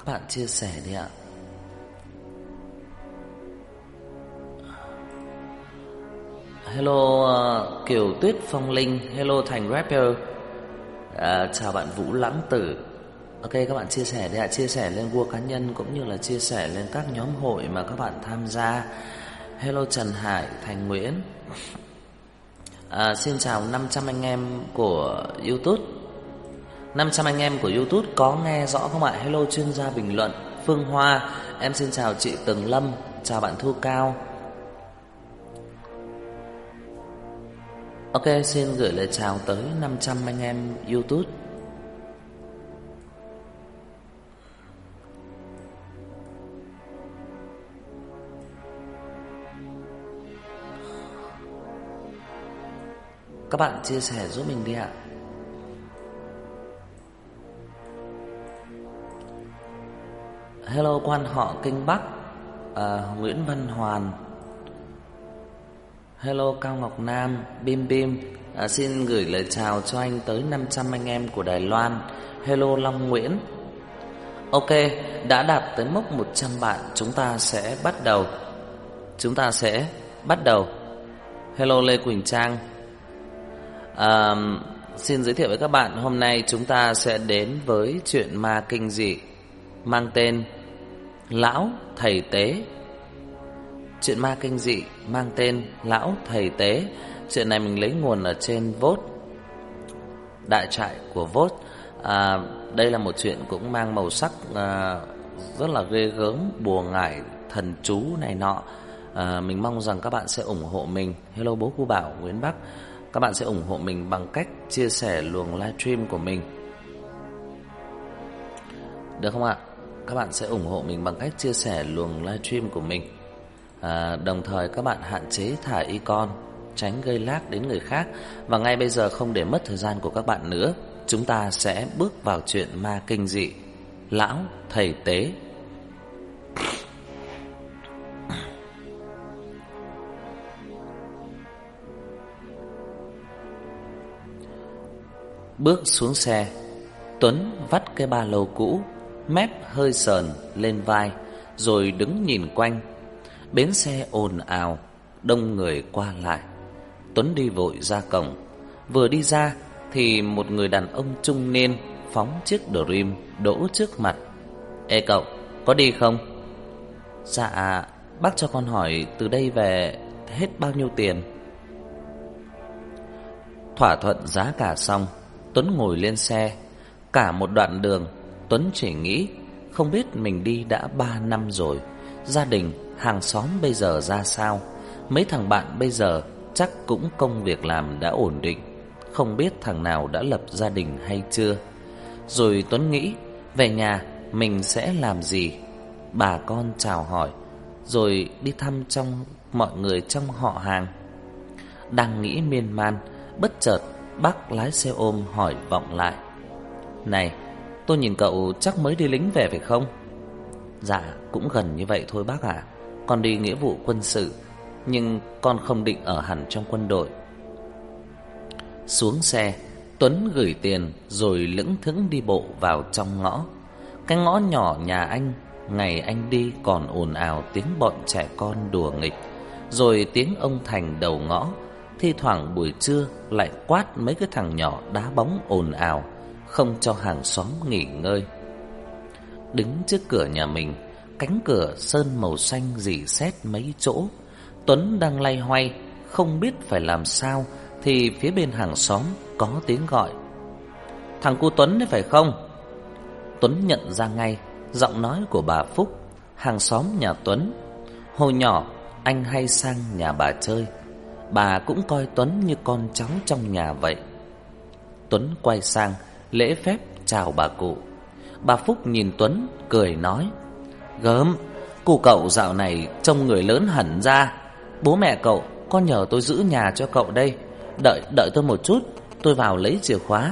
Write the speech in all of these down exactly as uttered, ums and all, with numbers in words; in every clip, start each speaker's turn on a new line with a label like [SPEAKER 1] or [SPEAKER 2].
[SPEAKER 1] bạn chia sẻ đi ạ. Hello uh, Kiều Tuyết Phong Linh. Hello Thành Rapper. uh, Chào bạn Vũ Lãng Tử. Ok, các bạn chia sẻ đi ạ. Chia sẻ lên Vua Cá Nhân cũng như là chia sẻ lên các nhóm hội mà các bạn tham gia. Hello Trần Hải, Thành Nguyễn. à, Xin chào năm trăm anh em của YouTube. năm trăm anh em của YouTube có nghe rõ không ạ? Hello chuyên gia bình luận Phương Hoa. Em xin chào chị Tường Lâm. Chào bạn Thu Cao. Ok, xin gửi lời chào tới năm trăm anh em YouTube. Các bạn chia sẻ giúp mình đi ạ. Hello quan họ Kinh Bắc, à, Nguyễn Văn Hoàn. Hello Cao Ngọc Nam, Bim Bim. à, Xin gửi lời chào cho anh tới năm trăm anh em của Đài Loan. Hello Long Nguyễn. Ok, đã đạt tới mốc một trăm bạn. Chúng ta sẽ bắt đầu Chúng ta sẽ bắt đầu Hello Lê Quỳnh Trang. à, Xin giới thiệu với các bạn, hôm nay chúng ta sẽ đến với chuyện ma kinh dị mang tên Lão Thầy Tế. Chuyện ma kinh dị mang tên Lão Thầy Tế. Chuyện này mình lấy nguồn ở trên Vote, đại trại của Vote. à, Đây là một chuyện cũng mang màu sắc à, rất là ghê gớm, bùa ngải, thần chú này nọ. à, Mình mong rằng các bạn sẽ ủng hộ mình. Hello bố Cô Bảo, Nguyễn Bắc. Các bạn sẽ ủng hộ mình bằng cách chia sẻ luồng livestream của mình, được không ạ? Các bạn sẽ ủng hộ mình bằng cách chia sẻ luồng livestream của mình. à, Đồng thời các bạn hạn chế thả icon, tránh gây lag đến người khác. Và ngay bây giờ, không để mất thời gian của các bạn nữa, chúng ta sẽ bước vào chuyện ma kinh dị Lão Thầy Tế. Bước xuống xe, Tuấn vắt cái ba lô cũ, mép hơi sờn lên vai, rồi đứng nhìn quanh. Bến xe ồn ào, đông người qua lại. Tuấn đi vội ra cổng. Vừa đi ra thì một người đàn ông trung niên phóng chiếc Dream đỗ trước mặt. Ê cậu, có đi không? Dạ, bác cho con hỏi từ đây về hết bao nhiêu tiền? Thỏa thuận giá cả xong, Tuấn ngồi lên xe. Cả một đoạn đường, Tuấn chỉ nghĩ không biết mình đi đã ba năm rồi, gia đình, hàng xóm bây giờ ra sao. Mấy thằng bạn bây giờ chắc cũng công việc làm đã ổn định, không biết thằng nào đã lập gia đình hay chưa. Rồi Tuấn nghĩ về nhà mình sẽ làm gì, bà con chào hỏi, rồi đi thăm trong mọi người trong họ hàng. Đang nghĩ miên man, bất chợt bác lái xe ôm hỏi vọng lại: Này, tôi nhìn cậu chắc mới đi lính về phải không? Dạ, cũng gần như vậy thôi bác ạ. Con đi nghĩa vụ quân sự, nhưng con không định ở hẳn trong quân đội. Xuống xe, Tuấn gửi tiền rồi lững thững đi bộ vào trong ngõ. Cái ngõ nhỏ nhà anh, ngày anh đi còn ồn ào tiếng bọn trẻ con đùa nghịch, rồi tiếng ông Thành đầu ngõ thi thoảng buổi trưa lại quát mấy cái thằng nhỏ đá bóng ồn ào, không cho hàng xóm nghỉ ngơi. Đứng trước cửa nhà mình, cánh cửa sơn màu xanh rỉ sét mấy chỗ. Tuấn đang loay hoay không biết phải làm sao thì phía bên hàng xóm có tiếng gọi: Thằng cu Tuấn đấy phải không? Tuấn nhận ra ngay giọng nói của bà Phúc, hàng xóm nhà Tuấn. Hồi nhỏ anh hay sang nhà bà chơi, bà cũng coi Tuấn như con cháu trong nhà vậy. Tuấn quay sang lễ phép chào bà cụ. Bà Phúc nhìn Tuấn cười nói: Gớm, cụ cậu dạo này trông người lớn hẳn ra. Bố mẹ cậu có nhờ tôi giữ nhà cho cậu đây. Đợi đợi tôi một chút, tôi vào lấy chìa khóa.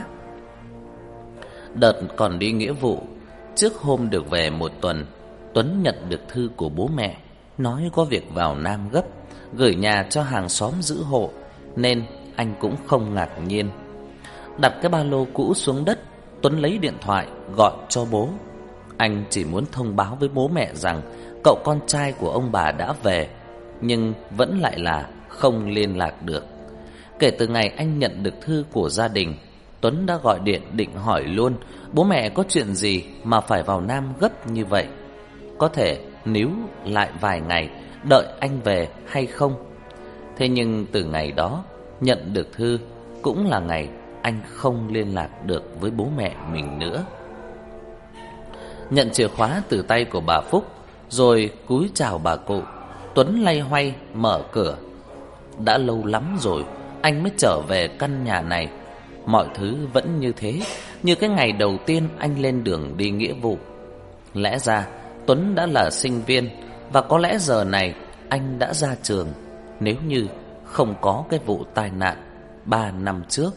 [SPEAKER 1] Đợt còn đi nghĩa vụ, trước hôm được về một tuần, Tuấn nhận được thư của bố mẹ, nói có việc vào Nam gấp, gửi nhà cho hàng xóm giữ hộ, nên anh cũng không ngạc nhiên. Đặt cái ba lô cũ xuống đất, Tuấn lấy điện thoại gọi cho bố. Anh chỉ muốn thông báo với bố mẹ rằng cậu con trai của ông bà đã về, nhưng vẫn lại là không liên lạc được. Kể từ ngày anh nhận được thư của gia đình, Tuấn đã gọi điện định hỏi luôn bố mẹ có chuyện gì mà phải vào Nam gấp như vậy, có thể níu lại vài ngày đợi anh về hay không. Thế nhưng từ ngày đó nhận được thư cũng là ngày anh không liên lạc được với bố mẹ mình nữa. Nhận chìa khóa từ tay của bà Phúc rồi cúi chào bà cụ, Tuấn loay hoay mở cửa. Đã lâu lắm rồi anh mới trở về căn nhà này. Mọi thứ vẫn như thế, như cái ngày đầu tiên anh lên đường đi nghĩa vụ. Lẽ ra Tuấn đã là sinh viên, và có lẽ giờ này anh đã ra trường, nếu như không có cái vụ tai nạn ba năm trước.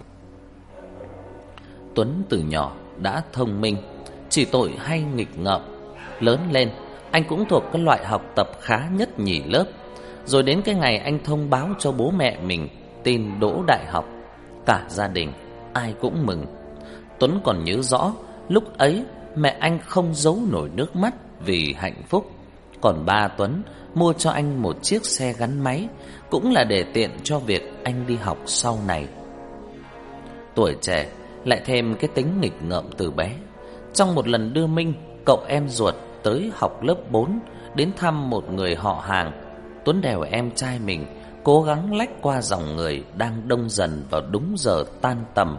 [SPEAKER 1] Tuấn từ nhỏ đã thông minh, chỉ tội hay nghịch ngợm. Lớn lên anh cũng thuộc cái loại học tập khá nhất nhì lớp. Rồi đến cái ngày anh thông báo cho bố mẹ mình tin đỗ đại học, cả gia đình ai cũng mừng. Tuấn còn nhớ rõ lúc ấy mẹ anh không giấu nổi nước mắt vì hạnh phúc. Còn ba Tuấn mua cho anh một chiếc xe gắn máy, cũng là để tiện cho việc anh đi học sau này. Tuổi trẻ lại thêm cái tính nghịch ngợm từ bé. Trong một lần đưa Minh, cậu em ruột, tới học lớp bốn đến thăm một người họ hàng, Tuấn đèo em trai mình cố gắng lách qua dòng người đang đông dần vào đúng giờ tan tầm.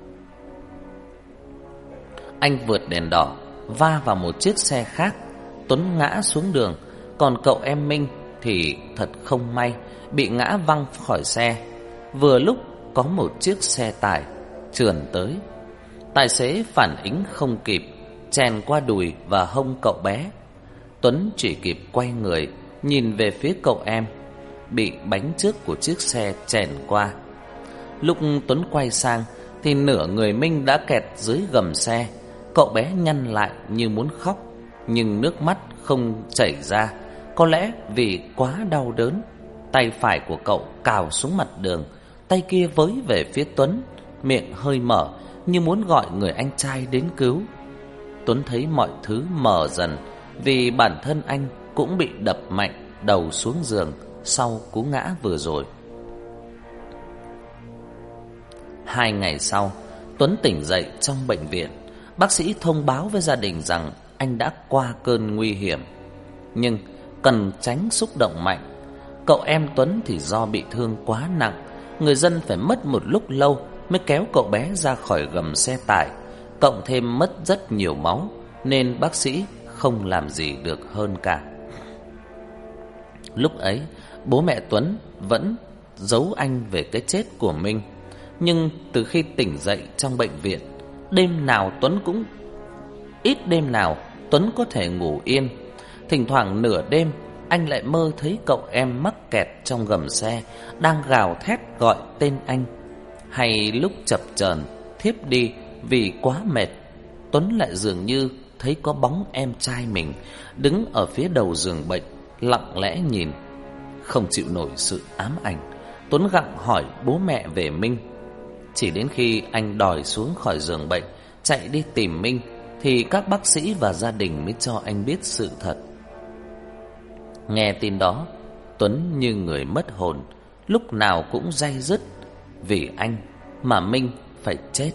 [SPEAKER 1] Anh vượt đèn đỏ, va vào một chiếc xe khác, Tuấn ngã xuống đường. Còn cậu em Minh thì thật không may bị ngã văng khỏi xe. Vừa lúc có một chiếc xe tải trườn tới. Tài xế phản ứng không kịp, chèn qua đùi và hông cậu bé. Tuấn chỉ kịp quay người nhìn về phía cậu em bị bánh trước của chiếc xe chèn qua. Lúc Tuấn quay sang thì nửa người Minh đã kẹt dưới gầm xe. Cậu bé nhăn lại như muốn khóc, nhưng nước mắt không chảy ra, có lẽ vì quá đau đớn. Tay phải của cậu cào xuống mặt đường, tay kia với về phía Tuấn, miệng hơi mở như muốn gọi người anh trai đến cứu. Tuấn thấy mọi thứ mờ dần, vì bản thân anh cũng bị đập mạnh đầu xuống giường sau cú ngã vừa rồi. Hai ngày sau, Tuấn tỉnh dậy trong bệnh viện. Bác sĩ thông báo với gia đình rằng anh đã qua cơn nguy hiểm, nhưng cần tránh xúc động mạnh. Cậu em Tuấn thì do bị thương quá nặng, người dân phải mất một lúc lâu mới kéo cậu bé ra khỏi gầm xe tải, cộng thêm mất rất nhiều máu, nên bác sĩ không làm gì được hơn cả. Lúc ấy, bố mẹ Tuấn vẫn giấu anh về cái chết của Minh. Nhưng từ khi tỉnh dậy trong bệnh viện, đêm nào Tuấn cũng ít đêm nào Tuấn có thể ngủ yên. Thỉnh thoảng nửa đêm anh lại mơ thấy cậu em mắc kẹt trong gầm xe, đang gào thét gọi tên anh. Hay lúc chập chờn thiếp đi vì quá mệt, Tuấn lại dường như thấy có bóng em trai mình đứng ở phía đầu giường bệnh, lặng lẽ nhìn. Không chịu nổi sự ám ảnh, Tuấn gặng hỏi bố mẹ về Minh. Chỉ đến khi anh đòi xuống khỏi giường bệnh, chạy đi tìm Minh, thì các bác sĩ và gia đình mới cho anh biết sự thật. Nghe tin đó, Tuấn như người mất hồn, lúc nào cũng day dứt. Vì anh mà Minh phải chết.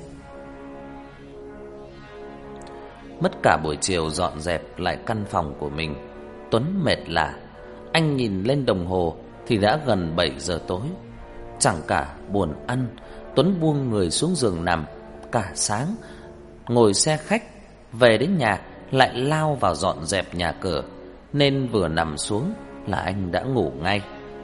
[SPEAKER 1] Mất cả buổi chiều dọn dẹp lại căn phòng của mình, Tuấn mệt lả. Anh nhìn lên đồng hồ thì đã gần bảy giờ tối. Chẳng cả buồn ăn, Tuấn buông người xuống giường nằm. Cả sáng ngồi xe khách về đến nhà lại lao vào dọn dẹp nhà cửa, nên vừa nằm xuống là anh đã ngủ ngay.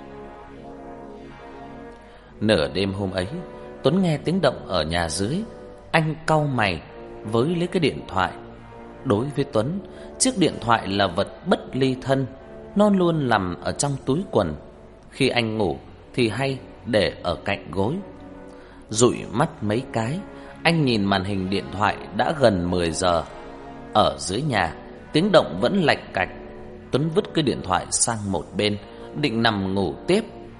[SPEAKER 1] Nửa đêm hôm ấy, Tuấn nghe tiếng động ở nhà dưới. Anh cau mày với lấy cái điện thoại. Đối với Tuấn, chiếc điện thoại là vật bất ly thân. Nó luôn nằm ở trong túi quần. Khi anh ngủ thì hay để ở cạnh gối. Dụi mắt mấy cái, anh nhìn màn hình điện thoại đã gần mười giờ. Ở dưới nhà, tiếng động vẫn lạch cạch. Tuấn vứt cái điện thoại sang một bên, định nằm ngủ tiếp.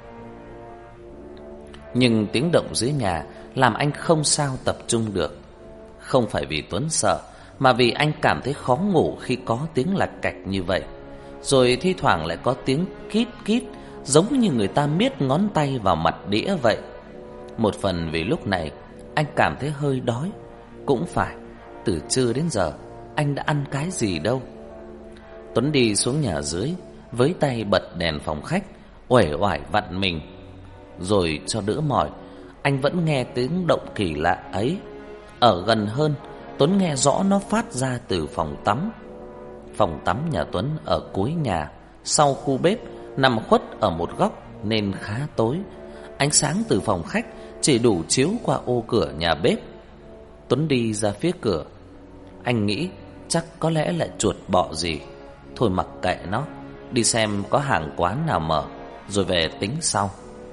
[SPEAKER 1] Nhưng tiếng động dưới nhà làm anh không sao tập trung được. Không phải vì Tuấn sợ, mà vì anh cảm thấy khó ngủ khi có tiếng lạch cạch như vậy. Rồi thi thoảng lại có tiếng kít kít, giống như người ta miết ngón tay vào mặt đĩa vậy. Một phần vì lúc này anh cảm thấy hơi đói. Cũng phải, từ trưa đến giờ anh đã ăn cái gì đâu. Tuấn đi xuống nhà dưới, với tay bật đèn phòng khách, uể oải vặn mình. Rồi cho đỡ mỏi, anh vẫn nghe tiếng động kỳ lạ ấy. Ở gần hơn, Tuấn nghe rõ nó phát ra từ phòng tắm. Phòng tắm nhà Tuấn ở cuối nhà, sau khu bếp, nằm khuất ở một góc nên khá tối. Ánh sáng từ phòng khách chỉ đủ chiếu qua ô cửa nhà bếp. Tuấn đi ra phía cửa. Anh nghĩ chắc có lẽ là chuột bọ gì. Thôi mặc kệ nó, đi xem có hàng quán nào mở, rồi về tính sau.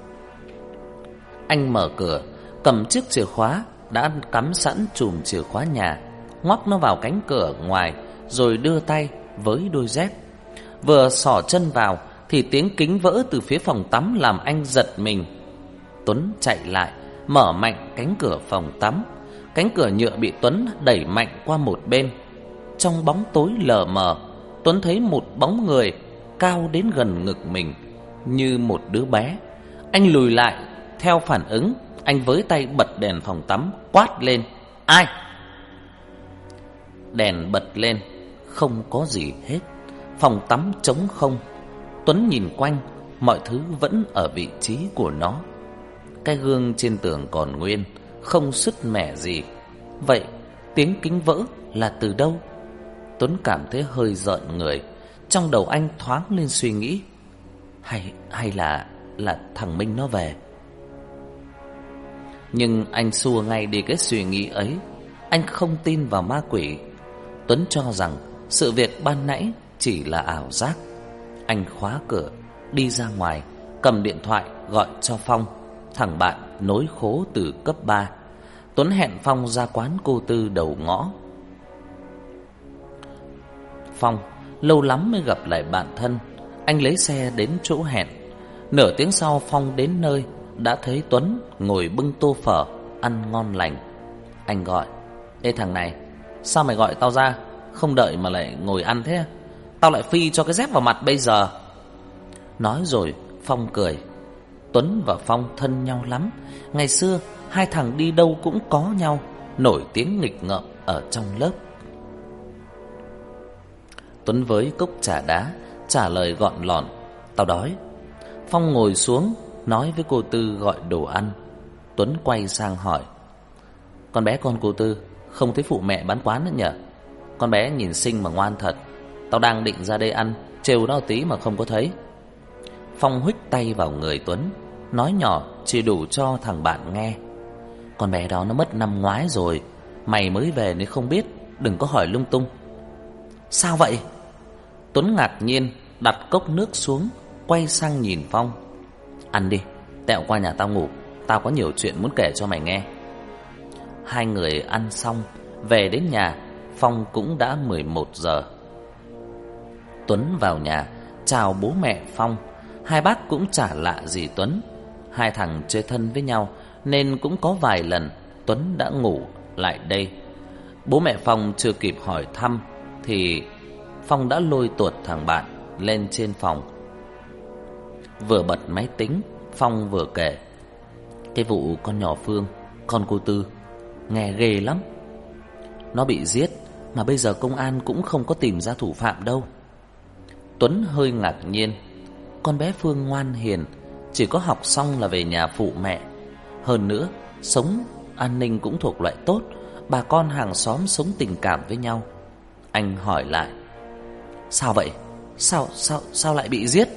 [SPEAKER 1] Anh mở cửa, cầm chiếc chìa khóa đã cắm sẵn chùm chìa khóa nhà, ngoắc nó vào cánh cửa ngoài, rồi đưa tay với đôi dép. Vừa xỏ chân vào thì tiếng kính vỡ từ phía phòng tắm làm anh giật mình. Tuấn chạy lại, mở mạnh cánh cửa phòng tắm. Cánh cửa nhựa bị Tuấn đẩy mạnh qua một bên. Trong bóng tối lờ mờ, Tuấn thấy một bóng người cao đến gần ngực mình, như một đứa bé. Anh lùi lại. Theo phản ứng, anh với tay bật đèn phòng tắm, quát lên: "Ai?" Đèn bật lên, không có gì hết. Phòng tắm trống không. Tuấn nhìn quanh, mọi thứ vẫn ở vị trí của nó. Cái gương trên tường còn nguyên, không sứt mẻ gì. Vậy tiếng kính vỡ là từ đâu? Tuấn cảm thấy hơi rợn người. Trong đầu anh thoáng lên suy nghĩ, Hay hay là là thằng Minh nó về. Nhưng anh xua ngay đi cái suy nghĩ ấy. Anh không tin vào ma quỷ. Tuấn cho rằng sự việc ban nãy chỉ là ảo giác. Anh khóa cửa, đi ra ngoài, cầm điện thoại gọi cho Phong, thằng bạn nối khố từ cấp ba. Tuấn hẹn Phong ra quán cô Tư đầu ngõ. Phong lâu lắm mới gặp lại bạn thân. Anh lấy xe đến chỗ hẹn. Nửa tiếng sau Phong đến nơi, đã thấy Tuấn ngồi bưng tô phở, ăn ngon lành. Anh gọi: "Ê thằng này, sao mày gọi tao ra, không đợi mà lại ngồi ăn thế? Tao lại phi cho cái dép vào mặt bây giờ." Nói rồi Phong cười. Tuấn và Phong thân nhau lắm. Ngày xưa hai thằng đi đâu cũng có nhau, nổi tiếng nghịch ngợm ở trong lớp. Tuấn với cốc trà đá trả lời gọn lọn: "Tao đói." Phong ngồi xuống, nói với cô Tư gọi đồ ăn. Tuấn quay sang hỏi: "Con bé con cô Tư không thấy phụ mẹ bán quán nữa nhỉ? Con bé nhìn xinh mà ngoan thật. Tao đang định ra đây ăn, trêu nó tí mà không có thấy." Phong huých tay vào người Tuấn, nói nhỏ chỉ đủ cho thằng bạn nghe: "Con bé đó nó mất năm ngoái rồi. Mày mới về nên không biết, đừng có hỏi lung tung." "Sao vậy?" Tuấn ngạc nhiên đặt cốc nước xuống, quay sang nhìn Phong: "Ăn đi, tẹo qua nhà tao ngủ. Tao có nhiều chuyện muốn kể cho mày nghe." Hai người ăn xong, về đến nhà, Phong cũng đã mười một giờ. Tuấn vào nhà, chào bố mẹ Phong. Hai bác cũng chả lạ gì Tuấn. Hai thằng chơi thân với nhau, nên cũng có vài lần Tuấn đã ngủ lại đây. Bố mẹ Phong chưa kịp hỏi thăm, thì Phong đã lôi tuột thằng bạn lên trên phòng. Vừa bật máy tính, Phong vừa kể: "Cái vụ con nhỏ Phương, con cô Tư, nghe ghê lắm. Nó bị giết mà bây giờ công an cũng không có tìm ra thủ phạm đâu." Tuấn hơi ngạc nhiên. Con bé Phương ngoan hiền, chỉ có học xong là về nhà phụ mẹ. Hơn nữa, sống an ninh cũng thuộc loại tốt, bà con hàng xóm sống tình cảm với nhau. Anh hỏi lại: "Sao vậy? Sao sao sao lại bị giết?"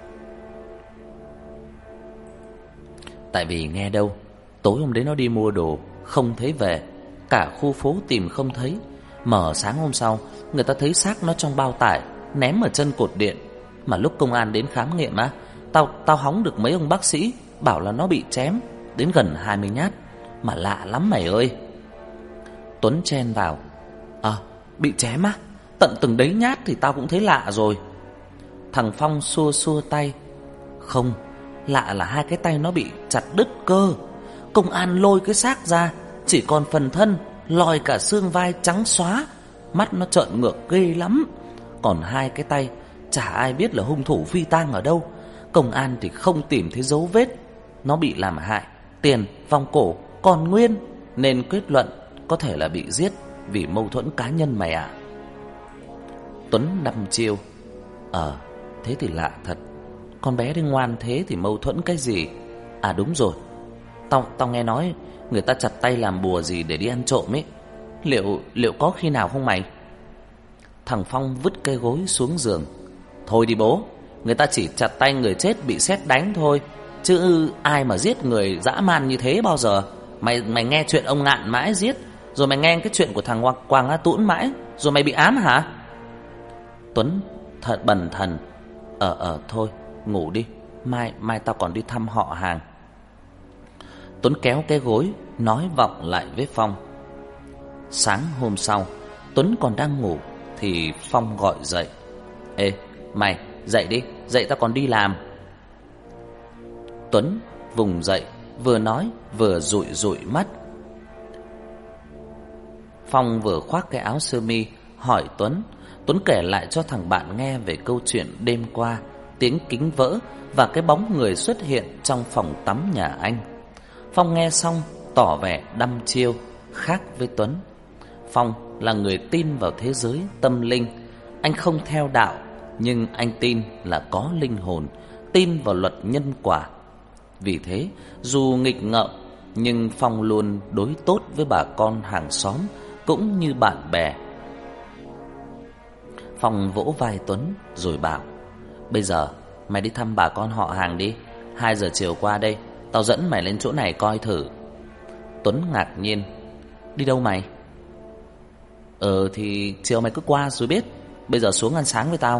[SPEAKER 1] "Tại vì nghe đâu, tối hôm đấy nó đi mua đồ, không thấy về. Cả khu phố tìm không thấy. Mở sáng hôm sau, người ta thấy xác nó trong bao tải, ném ở chân cột điện. Mà lúc công an đến khám nghiệm á, Tao tao hóng được mấy ông bác sĩ bảo là nó bị chém đến gần hai mươi nhát. Mà lạ lắm mày ơi." Tuấn chen vào: "À, bị chém á? Tận từng đấy nhát thì tao cũng thấy lạ rồi." Thằng Phong xua xua tay: "Không, lạ là hai cái tay nó bị chặt đứt cơ. Công an lôi cái xác ra, chỉ còn phần thân, lòi cả xương vai trắng xóa, mắt nó trợn ngược ghê lắm. Còn hai cái tay, chả ai biết là hung thủ phi tang ở đâu. Công an thì không tìm thấy dấu vết. Nó bị làm hại, tiền, vòng cổ còn nguyên, nên kết luận có thể là bị giết vì mâu thuẫn cá nhân mày ạ. Tuấn đăm chiêu. Ờ, thế thì lạ thật. Con bé đi ngoan thế thì mâu thuẫn cái gì? À đúng rồi, Tao tao nghe nói người ta chặt tay làm bùa gì để đi ăn trộm ấy. Liệu liệu có khi nào không mày? Thằng Phong vứt cây gối xuống giường. Thôi đi bố, người ta chỉ chặt tay người chết bị sét đánh thôi, chứ ai mà giết người dã man như thế bao giờ. Mày mày nghe chuyện ông Ngạn mãi giết, rồi mày nghe cái chuyện của thằng Quang Á Tũn mãi, rồi mày bị ám hả? Tuấn thật bần thần. Ờ ờ thôi, ngủ đi, mai mai tao còn đi thăm họ hàng. Tuấn kéo cái gối, nói vọng lại với Phong. Sáng hôm sau, Tuấn còn đang ngủ thì Phong gọi dậy. Ê, mày, dậy đi, dậy tao còn đi làm. Tuấn vùng dậy, vừa nói vừa dụi dụi mắt. Phong vừa khoác cái áo sơ mi, hỏi Tuấn. Tuấn kể lại cho thằng bạn nghe về câu chuyện đêm qua, tiếng kính vỡ và cái bóng người xuất hiện trong phòng tắm nhà anh. Phong nghe xong tỏ vẻ đăm chiêu, khác với Tuấn. Phong là người tin vào thế giới tâm linh. Anh không theo đạo, nhưng anh tin là có linh hồn, tin vào luật nhân quả. Vì thế, dù nghịch ngợm, nhưng Phong luôn đối tốt với bà con hàng xóm, cũng như bạn bè. Phong vỗ vai Tuấn rồi bảo: Bây giờ mày đi thăm bà con họ hàng đi. Hai giờ chiều qua đây, tao dẫn mày lên chỗ này coi thử. Tuấn ngạc nhiên: Đi đâu mày? Ờ thì chiều mày cứ qua rồi biết. Bây giờ xuống ăn sáng với tao.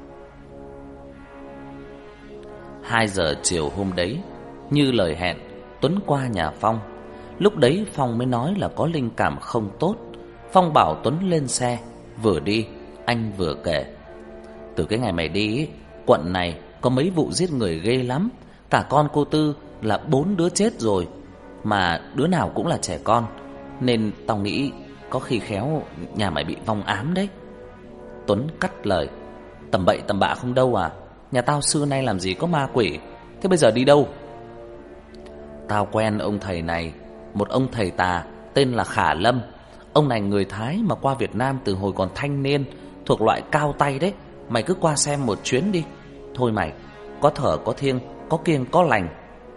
[SPEAKER 1] Hai giờ chiều hôm đấy, như lời hẹn, Tuấn qua nhà Phong. Lúc đấy Phong mới nói là có linh cảm không tốt. Phong bảo Tuấn lên xe. Vừa đi, anh vừa kể: Từ cái ngày mày đi ý, quận này có mấy vụ giết người ghê lắm. Cả con cô Tư là bốn đứa chết rồi, mà đứa nào cũng là trẻ con. Nên tao nghĩ có khi khéo nhà mày bị vong ám đấy. Tuấn cắt lời: Tầm bậy tầm bạ không đâu à. Nhà tao xưa nay làm gì có ma quỷ. Thế bây giờ đi đâu? Tao quen ông thầy này, một ông thầy tà tên là Khả Lâm. Ông này người Thái mà qua Việt Nam từ hồi còn thanh niên, thuộc loại cao tay đấy. Mày cứ qua xem một chuyến đi. Thôi mày, có thở có thiêng, có kiêng có lành.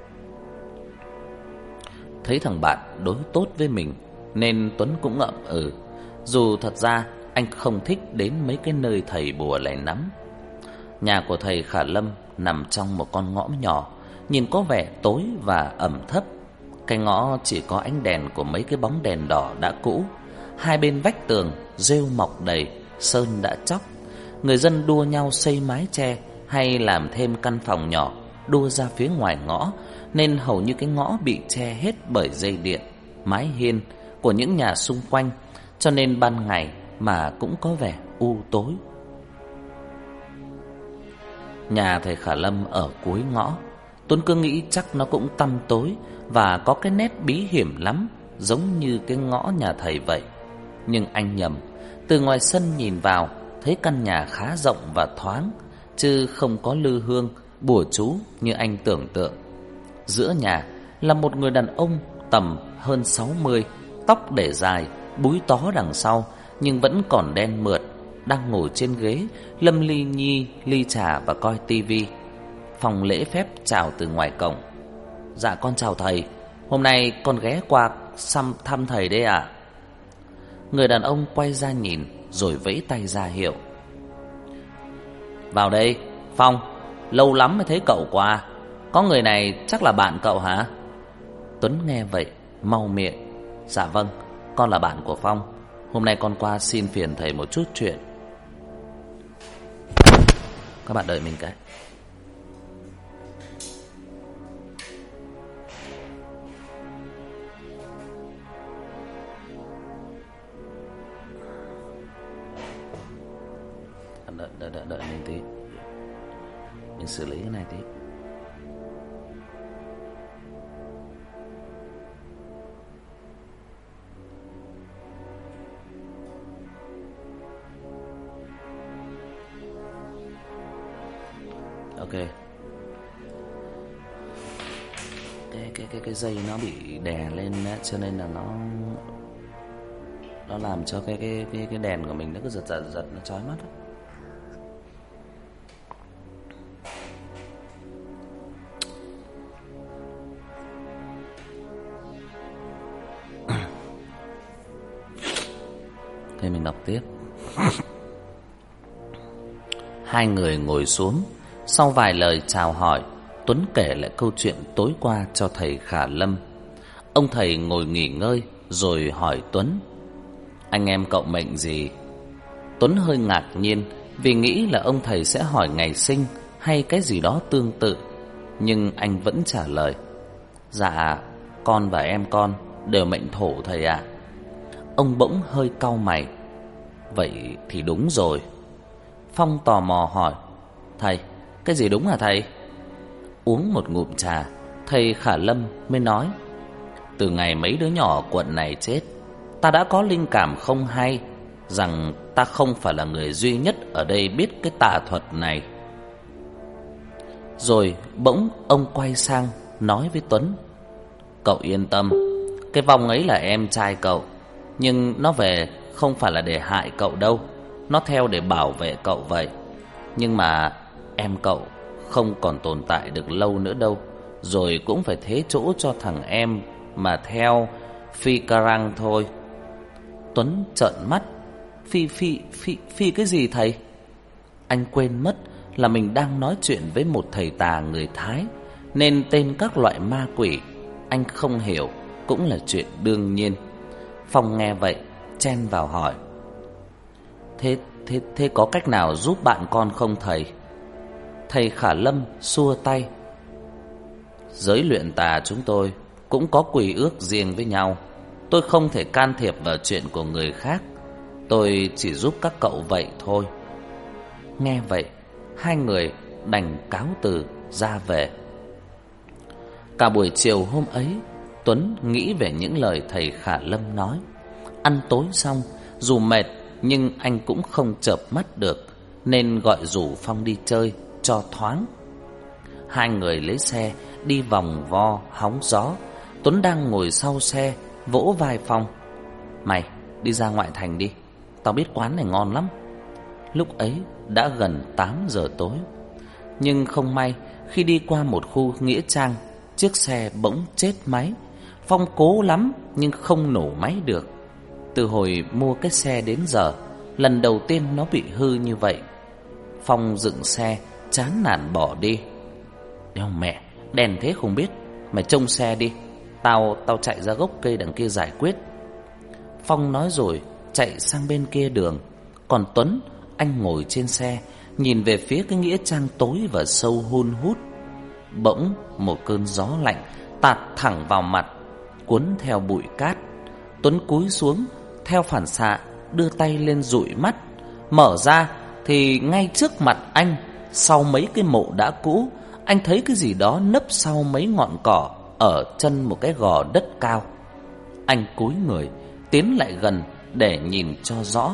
[SPEAKER 1] Thấy thằng bạn đối tốt với mình nên Tuấn cũng ngậm ừ. Dù thật ra anh không thích đến mấy cái nơi thầy bùa lẻ nắm. Nhà của thầy Khả Lâm nằm trong một con ngõ nhỏ, nhìn có vẻ tối và ẩm thấp. Cái ngõ chỉ có ánh đèn của mấy cái bóng đèn đỏ đã cũ. Hai bên vách tường rêu mọc đầy, sơn đã chóc. Người dân đua nhau xây mái che hay làm thêm căn phòng nhỏ, đua ra phía ngoài ngõ, nên hầu như cái ngõ bị che hết bởi dây điện, mái hiên của những nhà xung quanh, cho nên ban ngày mà cũng có vẻ u tối. Nhà thầy Khả Lâm ở cuối ngõ. Tuấn cứ nghĩ chắc nó cũng tăm tối và có cái nét bí hiểm lắm, giống như cái ngõ nhà thầy vậy. Nhưng anh nhầm. Từ ngoài sân nhìn vào, thấy căn nhà khá rộng và thoáng, chứ không có lư hương, bùa chú như anh tưởng tượng. Giữa nhà là một người đàn ông tầm hơn sáu mươi, tóc để dài, búi tó đằng sau, nhưng vẫn còn đen mượt, đang ngồi trên ghế, lâm ly nhi ly trà và coi tivi. Phong lễ phép chào từ ngoài cổng. Dạ con chào thầy, hôm nay con ghé qua xăm thăm thầy đây ạ. Người đàn ông quay ra nhìn rồi vẫy tay ra hiệu. Vào đây, Phong, lâu lắm mới thấy cậu qua. Có người này chắc là bạn cậu hả? Tuấn nghe vậy, mau miệng. Dạ vâng, con là bạn của Phong. Hôm nay con qua xin phiền thầy một chút chuyện. Các bạn đợi mình cái. Đợi, đợi, đợi, đợi mình tí. Mình xử lý cái này tí. Ok. Cái cái cái cái dây nó bị đè lên á, cho nên là nó nó làm cho cái cái cái cái đèn của mình nó cứ giật giật giật nó chói mắt á. Thế mình đọc tiếp. Hai người ngồi xuống, sau vài lời chào hỏi, Tuấn kể lại câu chuyện tối qua cho thầy Khả Lâm. Ông thầy ngồi nghỉ ngơi rồi hỏi Tuấn: anh em cậu mệnh gì? Tuấn hơi ngạc nhiên vì nghĩ là ông thầy sẽ hỏi ngày sinh hay cái gì đó tương tự, nhưng anh vẫn trả lời: dạ, con và em con đều mệnh Thổ thầy ạ. Ông bỗng hơi cau mày: vậy thì đúng rồi. Phong tò mò hỏi: thầy, cái gì đúng hả thầy? Uống một ngụm trà, thầy Khả Lâm mới nói: từ ngày mấy đứa nhỏ quận này chết, ta đã có linh cảm không hay rằng ta không phải là người duy nhất ở đây biết cái tà thuật này. Rồi bỗng ông quay sang nói với Tuấn: cậu yên tâm, cái vong ấy là em trai cậu, nhưng nó về không phải là để hại cậu đâu, nó theo để bảo vệ cậu vậy. Nhưng mà em cậu không còn tồn tại được lâu nữa đâu, rồi cũng phải thế chỗ cho thằng em mà theo Phi Carang thôi. Tuấn trợn mắt: Phi Phi Phi Phi cái gì thầy? Anh quên mất là mình đang nói chuyện với một thầy tà người Thái, nên tên các loại ma quỷ anh không hiểu cũng là chuyện đương nhiên. Phong nghe vậy chen vào hỏi: Thế thế thế có cách nào giúp bạn con không thầy? Thầy Khả Lâm xua tay: giới luyện tà chúng tôi cũng có quy ước riêng với nhau, tôi không thể can thiệp vào chuyện của người khác, tôi chỉ giúp các cậu vậy thôi. Nghe vậy, hai người đành cáo từ ra về. Cả buổi chiều hôm ấy, Tuấn nghĩ về những lời thầy Khả Lâm nói. Ăn tối xong, dù mệt nhưng anh cũng không chợp mắt được, nên gọi rủ Phong đi chơi cho thoáng. Hai người lấy xe đi vòng vo hóng gió. Tuấn đang ngồi sau xe vỗ vai Phong: mày đi ra ngoại thành đi, tao biết quán này ngon lắm. Lúc ấy đã gần tám giờ tối, nhưng không may khi đi qua một khu nghĩa trang, chiếc xe bỗng chết máy. Phong cố lắm nhưng không nổ máy được. Từ hồi mua cái xe đến giờ, lần đầu tiên nó bị hư như vậy. Phong dựng xe chán nản bỏ đi. Đéo mẹ, đèn thế không biết, mày trông xe đi, Tao tao chạy ra gốc cây đằng kia giải quyết. Phong nói rồi chạy sang bên kia đường. Còn Tuấn, anh ngồi trên xe nhìn về phía cái nghĩa trang tối và sâu hun hút. Bỗng một cơn gió lạnh tạt thẳng vào mặt, cuốn theo bụi cát. Tuấn cúi xuống, theo phản xạ đưa tay lên dụi mắt. Mở ra thì ngay trước mặt anh, sau mấy cái mộ đã cũ, anh thấy cái gì đó nấp sau mấy ngọn cỏ ở chân một cái gò đất cao. Anh cúi người tiến lại gần để nhìn cho rõ.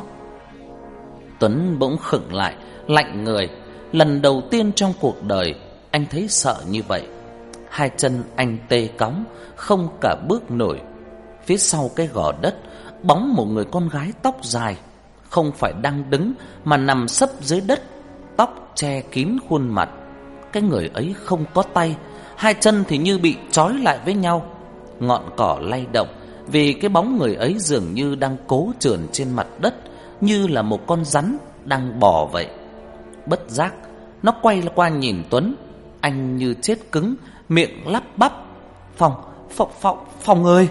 [SPEAKER 1] Tuấn bỗng khựng lại, lạnh người. Lần đầu tiên trong cuộc đời anh thấy sợ như vậy. Hai chân anh tê cóng, không cả bước nổi. Phía sau cái gò đất, bóng một người con gái tóc dài, không phải đang đứng mà nằm sấp dưới đất, tóc che kín khuôn mặt. Cái người ấy không có tay, hai chân thì như bị trói lại với nhau. Ngọn cỏ lay động vì cái bóng người ấy dường như đang cố trườn trên mặt đất, như là một con rắn đang bò vậy. Bất giác nó quay qua nhìn Tuấn. Anh như chết cứng, miệng lắp bắp: Phong, Phong, Phong, Phong ơi!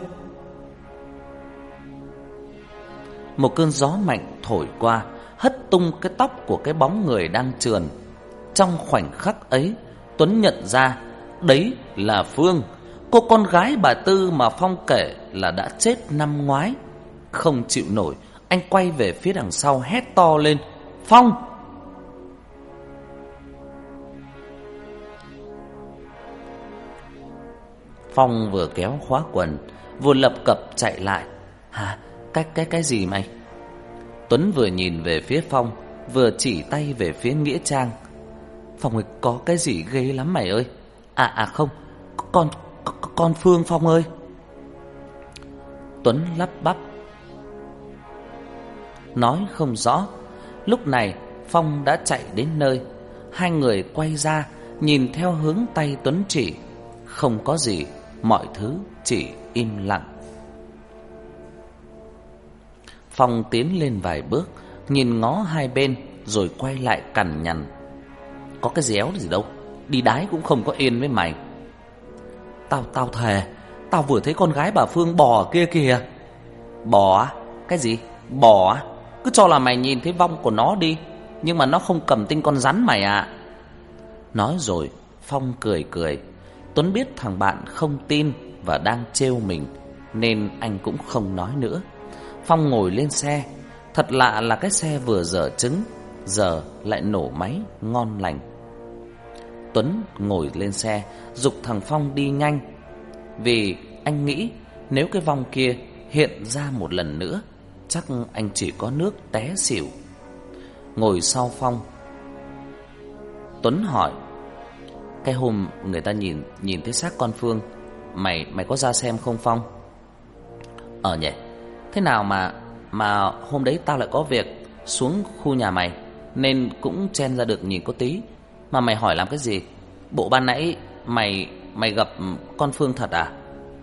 [SPEAKER 1] Một cơn gió mạnh thổi qua, hất tung cái tóc của cái bóng người đang trườn. Trong khoảnh khắc ấy, Tuấn nhận ra đấy là Phương, cô con gái bà Tư mà Phong kể là đã chết năm ngoái. Không chịu nổi, anh quay về phía đằng sau hét to lên: Phong! Phong vừa kéo khóa quần, vừa lập cập chạy lại. Hả? Cái, cái, cái gì mày? Tuấn vừa nhìn về phía Phong, vừa chỉ tay về phía nghĩa trang. Phong ơi, có cái gì ghê lắm mày ơi. À à không, con con Phương Phong ơi. Tuấn lắp bắp nói không rõ. Lúc này Phong đã chạy đến nơi. Hai người quay ra, nhìn theo hướng tay Tuấn chỉ. Không có gì, mọi thứ chỉ im lặng. Phong tiến lên vài bước, nhìn ngó hai bên, rồi quay lại cằn nhằn: có cái déo gì đâu, đi đái cũng không có yên với mày. Tao tao thề, tao vừa thấy con gái bà Phương bò kia kìa. Bò á? Cái gì? Bò á? Cứ cho là mày nhìn thấy vong của nó đi, nhưng mà nó không cầm tinh con rắn mày à. Nói rồi Phong cười cười. Tuấn biết thằng bạn không tin và đang trêu mình, nên anh cũng không nói nữa. Phong ngồi lên xe. Thật lạ là cái xe vừa dở trứng, giờ lại nổ máy ngon lành. Tuấn ngồi lên xe, giục thằng Phong đi nhanh, vì anh nghĩ nếu cái vong kia hiện ra một lần nữa, chắc anh chỉ có nước té xỉu. Ngồi sau Phong, Tuấn hỏi: cái hôm người ta nhìn nhìn thấy xác con Phương, Mày mày có ra xem không Phong? Ờ nhỉ, thế nào mà Mà hôm đấy tao lại có việc xuống khu nhà mày, nên cũng chen ra được nhìn có tí. Mà mày hỏi làm cái gì? Bộ ban nãy Mày Mày gặp con Phương thật à?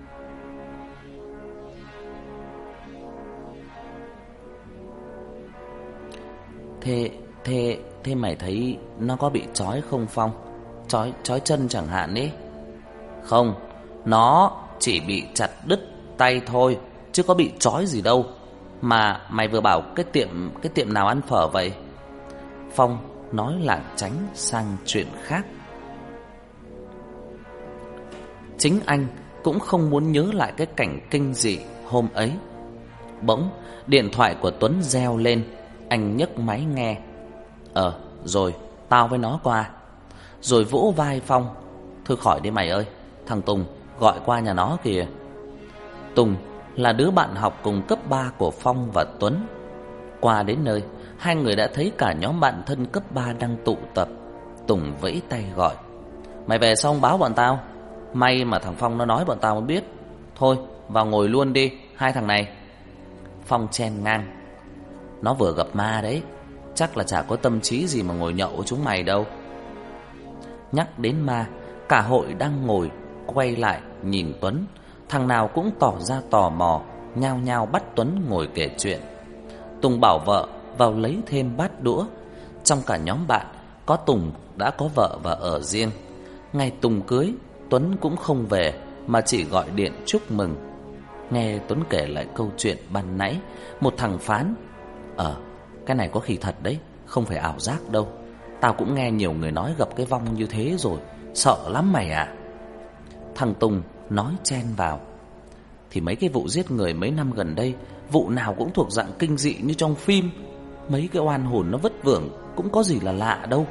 [SPEAKER 1] Thế Thế Thế mày thấy nó có bị trói không Phong? Trói Trói chân chẳng hạn ấy. Không, nó chỉ bị chặt đứt tay thôi, chứ có bị trói gì đâu. Mà mày vừa bảo cái tiệm Cái tiệm nào ăn phở vậy? Phong nói lảng tránh sang chuyện khác. Chính anh cũng không muốn nhớ lại cái cảnh kinh dị hôm ấy. Bỗng điện thoại của Tuấn reo lên. Anh nhấc máy nghe. Ờ rồi, tao với nó qua. Rồi vỗ vai Phong: thôi khỏi đi mày ơi, thằng Tùng gọi qua nhà nó kìa. Tùng là đứa bạn học cùng cấp ba của Phong và Tuấn. Qua đến nơi, hai người đã thấy cả nhóm bạn thân cấp ba đang tụ tập. Tùng vẫy tay gọi: mày về xong báo bọn tao. May mà thằng Phong nó nói bọn tao mới biết. Thôi vào ngồi luôn đi hai thằng này. Phong chen ngang: nó vừa gặp ma đấy, chắc là chả có tâm trí gì mà ngồi nhậu với chúng mày đâu. Nhắc đến ma, cả hội đang ngồi quay lại nhìn Tuấn. Thằng nào cũng tỏ ra tò mò, nhao nhao bắt Tuấn ngồi kể chuyện. Tùng bảo vợ vào lấy thêm bát đũa. Trong cả nhóm bạn, có Tùng đã có vợ và ở riêng. Ngày Tùng cưới, Tuấn cũng không về, mà chỉ gọi điện chúc mừng. Nghe Tuấn kể lại câu chuyện ban nãy, một thằng phán: Ờ, cái này có khi thật đấy, không phải ảo giác đâu. Tao cũng nghe nhiều người nói gặp cái vong như thế rồi, sợ lắm mày ạ. Thằng Tùng nói chen vào: thì mấy cái vụ giết người mấy năm gần đây, vụ nào cũng thuộc dạng kinh dị như trong phim. Mấy cái oan hồn nó vất vưởng, cũng có gì là lạ đâu.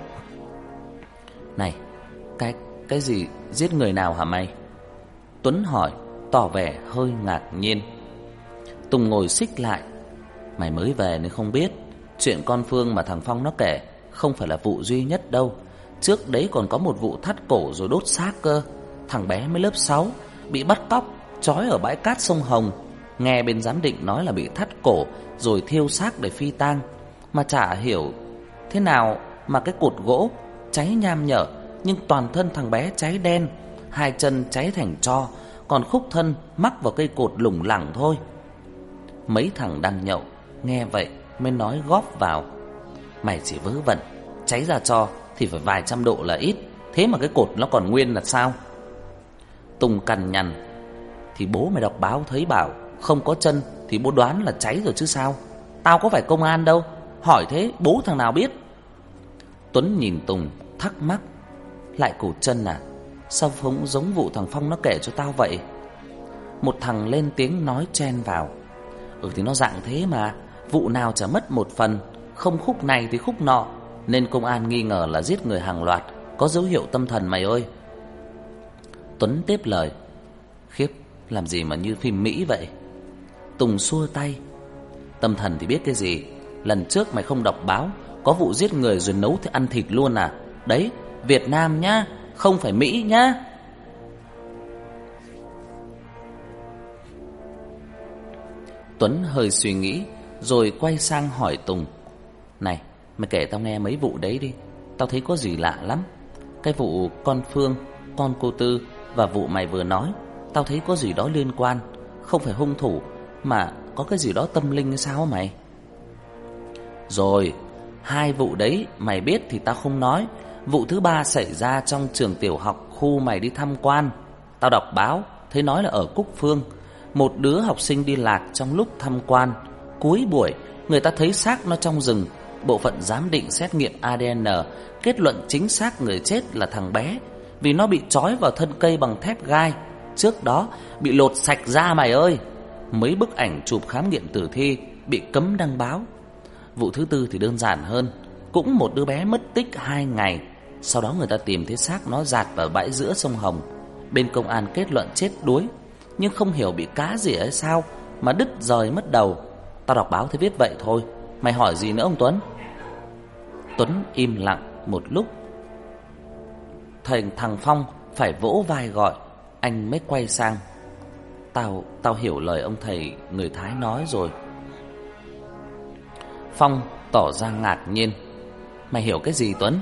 [SPEAKER 1] Này, cái cái gì giết người nào hả mày? Tuấn hỏi, tỏ vẻ hơi ngạc nhiên. Tùng ngồi xích lại: mày mới về nên không biết. Chuyện con Phương mà thằng Phong nó kể không phải là vụ duy nhất đâu. Trước đấy còn có một vụ thắt cổ rồi đốt xác cơ. Thằng bé mới lớp sáu, bị bắt cóc, trói ở bãi cát sông Hồng. Nghe bên giám định nói là bị thắt cổ rồi thiêu xác để phi tang. Mà chả hiểu thế nào mà cái cột gỗ cháy nham nhở, nhưng toàn thân thằng bé cháy đen, hai chân cháy thành tro, còn khúc thân mắc vào cây cột lủng lẳng thôi. Mấy thằng đang nhậu nghe vậy mới nói góp vào: mày chỉ vớ vẩn, cháy ra tro thì phải vài trăm độ là ít, thế mà cái cột nó còn nguyên là sao? Tùng cằn nhằn: thì bố mày đọc báo thấy bảo không có chân thì bố đoán là cháy rồi chứ sao. Tao có phải công an đâu, hỏi thế bố thằng nào biết. Tuấn nhìn Tùng thắc mắc: lại cột chân à? Sao không giống vụ thằng Phong nó kể cho tao vậy? Một thằng lên tiếng nói chen vào: Ừ thì nó dạng thế mà, vụ nào chả mất một phần, không khúc này thì khúc nọ, nên công an nghi ngờ là giết người hàng loạt, có dấu hiệu tâm thần mày ơi. Tuấn tiếp lời: khiếp, làm gì mà như phim Mỹ vậy? Tùng xua tay: tâm thần thì biết cái gì. Lần trước mày không đọc báo có vụ giết người rồi nấu thì ăn thịt luôn à? Đấy, Việt Nam nhá, không phải Mỹ nhá. Tuấn hơi suy nghĩ rồi quay sang hỏi Tùng: Này, mày kể tao nghe mấy vụ đấy đi. Tao thấy có gì lạ lắm. Cái vụ con Phương, con cô Tư và vụ mày vừa nói, tao thấy có gì đó liên quan. Không phải hung thủ mà có cái gì đó tâm linh hay sao mày? Rồi, hai vụ đấy mày biết thì tao không nói. Vụ thứ ba xảy ra trong trường tiểu học khu mày đi tham quan. Tao đọc báo thấy nói là ở Cúc Phương. Một đứa học sinh đi lạc trong lúc tham quan. Cuối buổi người ta thấy xác nó trong rừng. Bộ phận giám định xét nghiệm a đê en kết luận chính xác người chết là thằng bé, vì nó bị trói vào thân cây bằng thép gai. Trước đó bị lột sạch da mày ơi. Mấy bức ảnh chụp khám nghiệm tử thi bị cấm đăng báo. Vụ thứ tư thì đơn giản hơn. Cũng một đứa bé mất tích hai ngày. Sau đó người ta tìm thấy xác nó dạt vào bãi giữa sông Hồng. Bên công an kết luận chết đuối, nhưng không hiểu bị cá gì hay sao mà đứt rời mất đầu. Tao đọc báo thấy viết vậy thôi. Mày hỏi gì nữa ông Tuấn? Tuấn im lặng một lúc. Thầy thằng Phong phải vỗ vai gọi. Anh mới quay sang: Tao, tao hiểu lời ông thầy người Thái nói rồi. Phong tỏ ra ngạc nhiên: Mày hiểu cái gì Tuấn?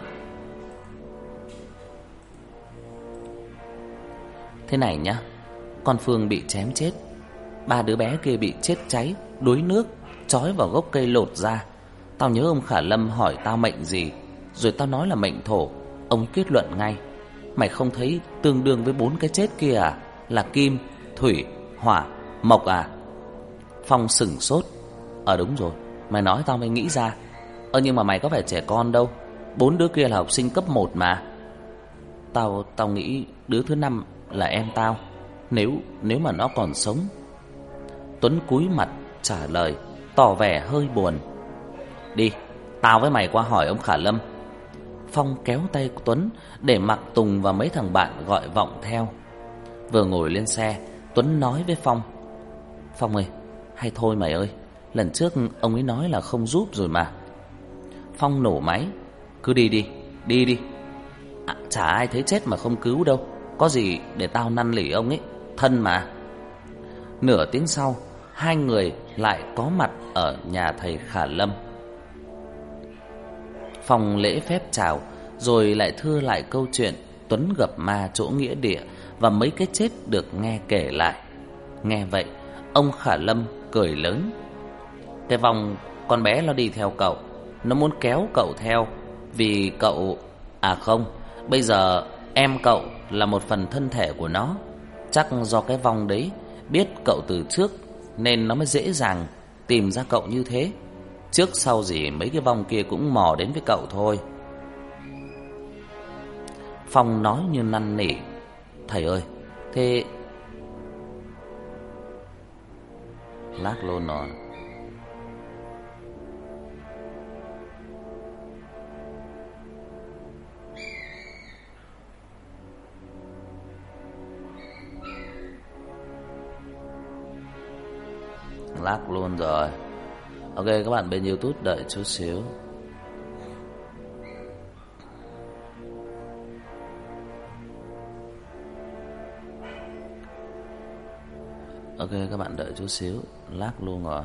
[SPEAKER 1] Thế này nhá, con Phương bị chém chết, ba đứa bé kia bị chết cháy, đuối nước, trói vào gốc cây lột ra. Tao nhớ ông Khả Lâm hỏi tao mệnh gì, rồi tao nói là mệnh thổ. Ông kết luận ngay: Mày không thấy tương đương với bốn cái chết kia à? Là kim, thủy, hỏa, mộc à? Phong sửng sốt: Ờ đúng rồi, mày nói tao mới nghĩ ra. Ơ nhưng mà mày có phải trẻ con đâu, bốn đứa kia là học sinh cấp một mà. Tao, tao nghĩ đứa thứ năm là em tao, nếu, nếu mà nó còn sống. Tuấn cúi mặt trả lời, tỏ vẻ hơi buồn: Đi, tao với mày qua hỏi ông Khả Lâm. Phong kéo tay của Tuấn để mặc Tùng và mấy thằng bạn gọi vọng theo. Vừa ngồi lên xe, Tuấn nói với Phong: Phong ơi, hay thôi mày ơi, lần trước ông ấy nói là không giúp rồi mà. Phong nổ máy: Cứ đi đi, đi đi. À, chả ai thấy chết mà không cứu đâu. Có gì để tao năn nỉ ông ấy, thân mà. Nửa tiếng sau, hai người lại có mặt ở nhà thầy Khả Lâm. Phong lễ phép chào, rồi lại thưa lại câu chuyện Tuấn gặp ma chỗ nghĩa địa và mấy cái chết được nghe kể lại. Nghe vậy, ông Khả Lâm cười lớn: Cái vòng con bé nó đi theo cậu, nó muốn kéo cậu theo, vì cậu... À không, bây giờ em cậu là một phần thân thể của nó. Chắc do cái vong đấy biết cậu từ trước nên nó mới dễ dàng tìm ra cậu như thế. Trước sau gì mấy cái vong kia cũng mò đến với cậu thôi. Phong nói như năn nỉ: Thầy ơi, thế... Lát luôn rồi. Lát luôn rồi. Ok, các bạn bên YouTube đợi chút xíu. Ok, các bạn đợi chút xíu. Lát luôn rồi.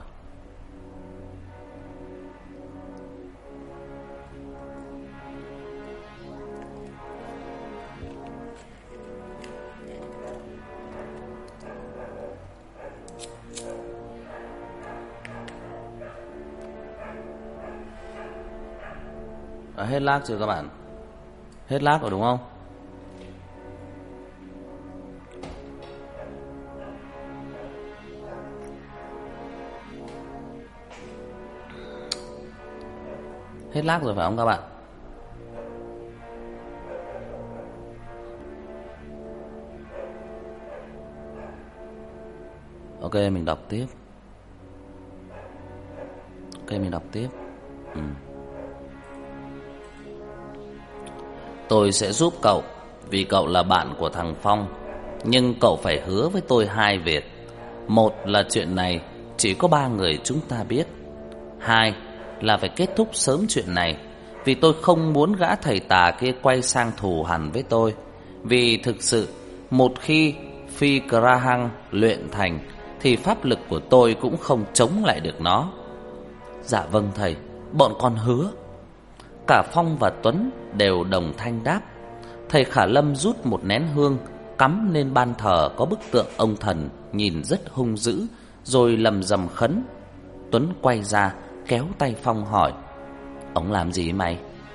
[SPEAKER 1] À, hết lag chưa các bạn? Hết lag rồi đúng không? Hết lag rồi phải không các bạn? Ok, mình đọc tiếp. Ok, mình đọc tiếp. Ừ. Tôi sẽ giúp cậu vì cậu là bạn của thằng Phong. Nhưng cậu phải hứa với tôi hai việc. Một là chuyện này chỉ có ba người chúng ta biết. Hai là phải kết thúc sớm chuyện này, vì tôi không muốn gã thầy tà kia quay sang thù hằn với tôi. Vì thực sự, một khi Phi Krahang luyện thành thì pháp lực của tôi cũng không chống lại được nó. Dạ vâng thầy, bọn con hứa. Cả Phong và Tuấn đều đồng thanh đáp. Thầy Khả Lâm rút một nén hương cắm lên ban thờ có bức tượng ông thần nhìn rất hung dữ, rồi lầm rầm khấn. Tuấn quay ra kéo tay Phong hỏi: ông làm gì mày?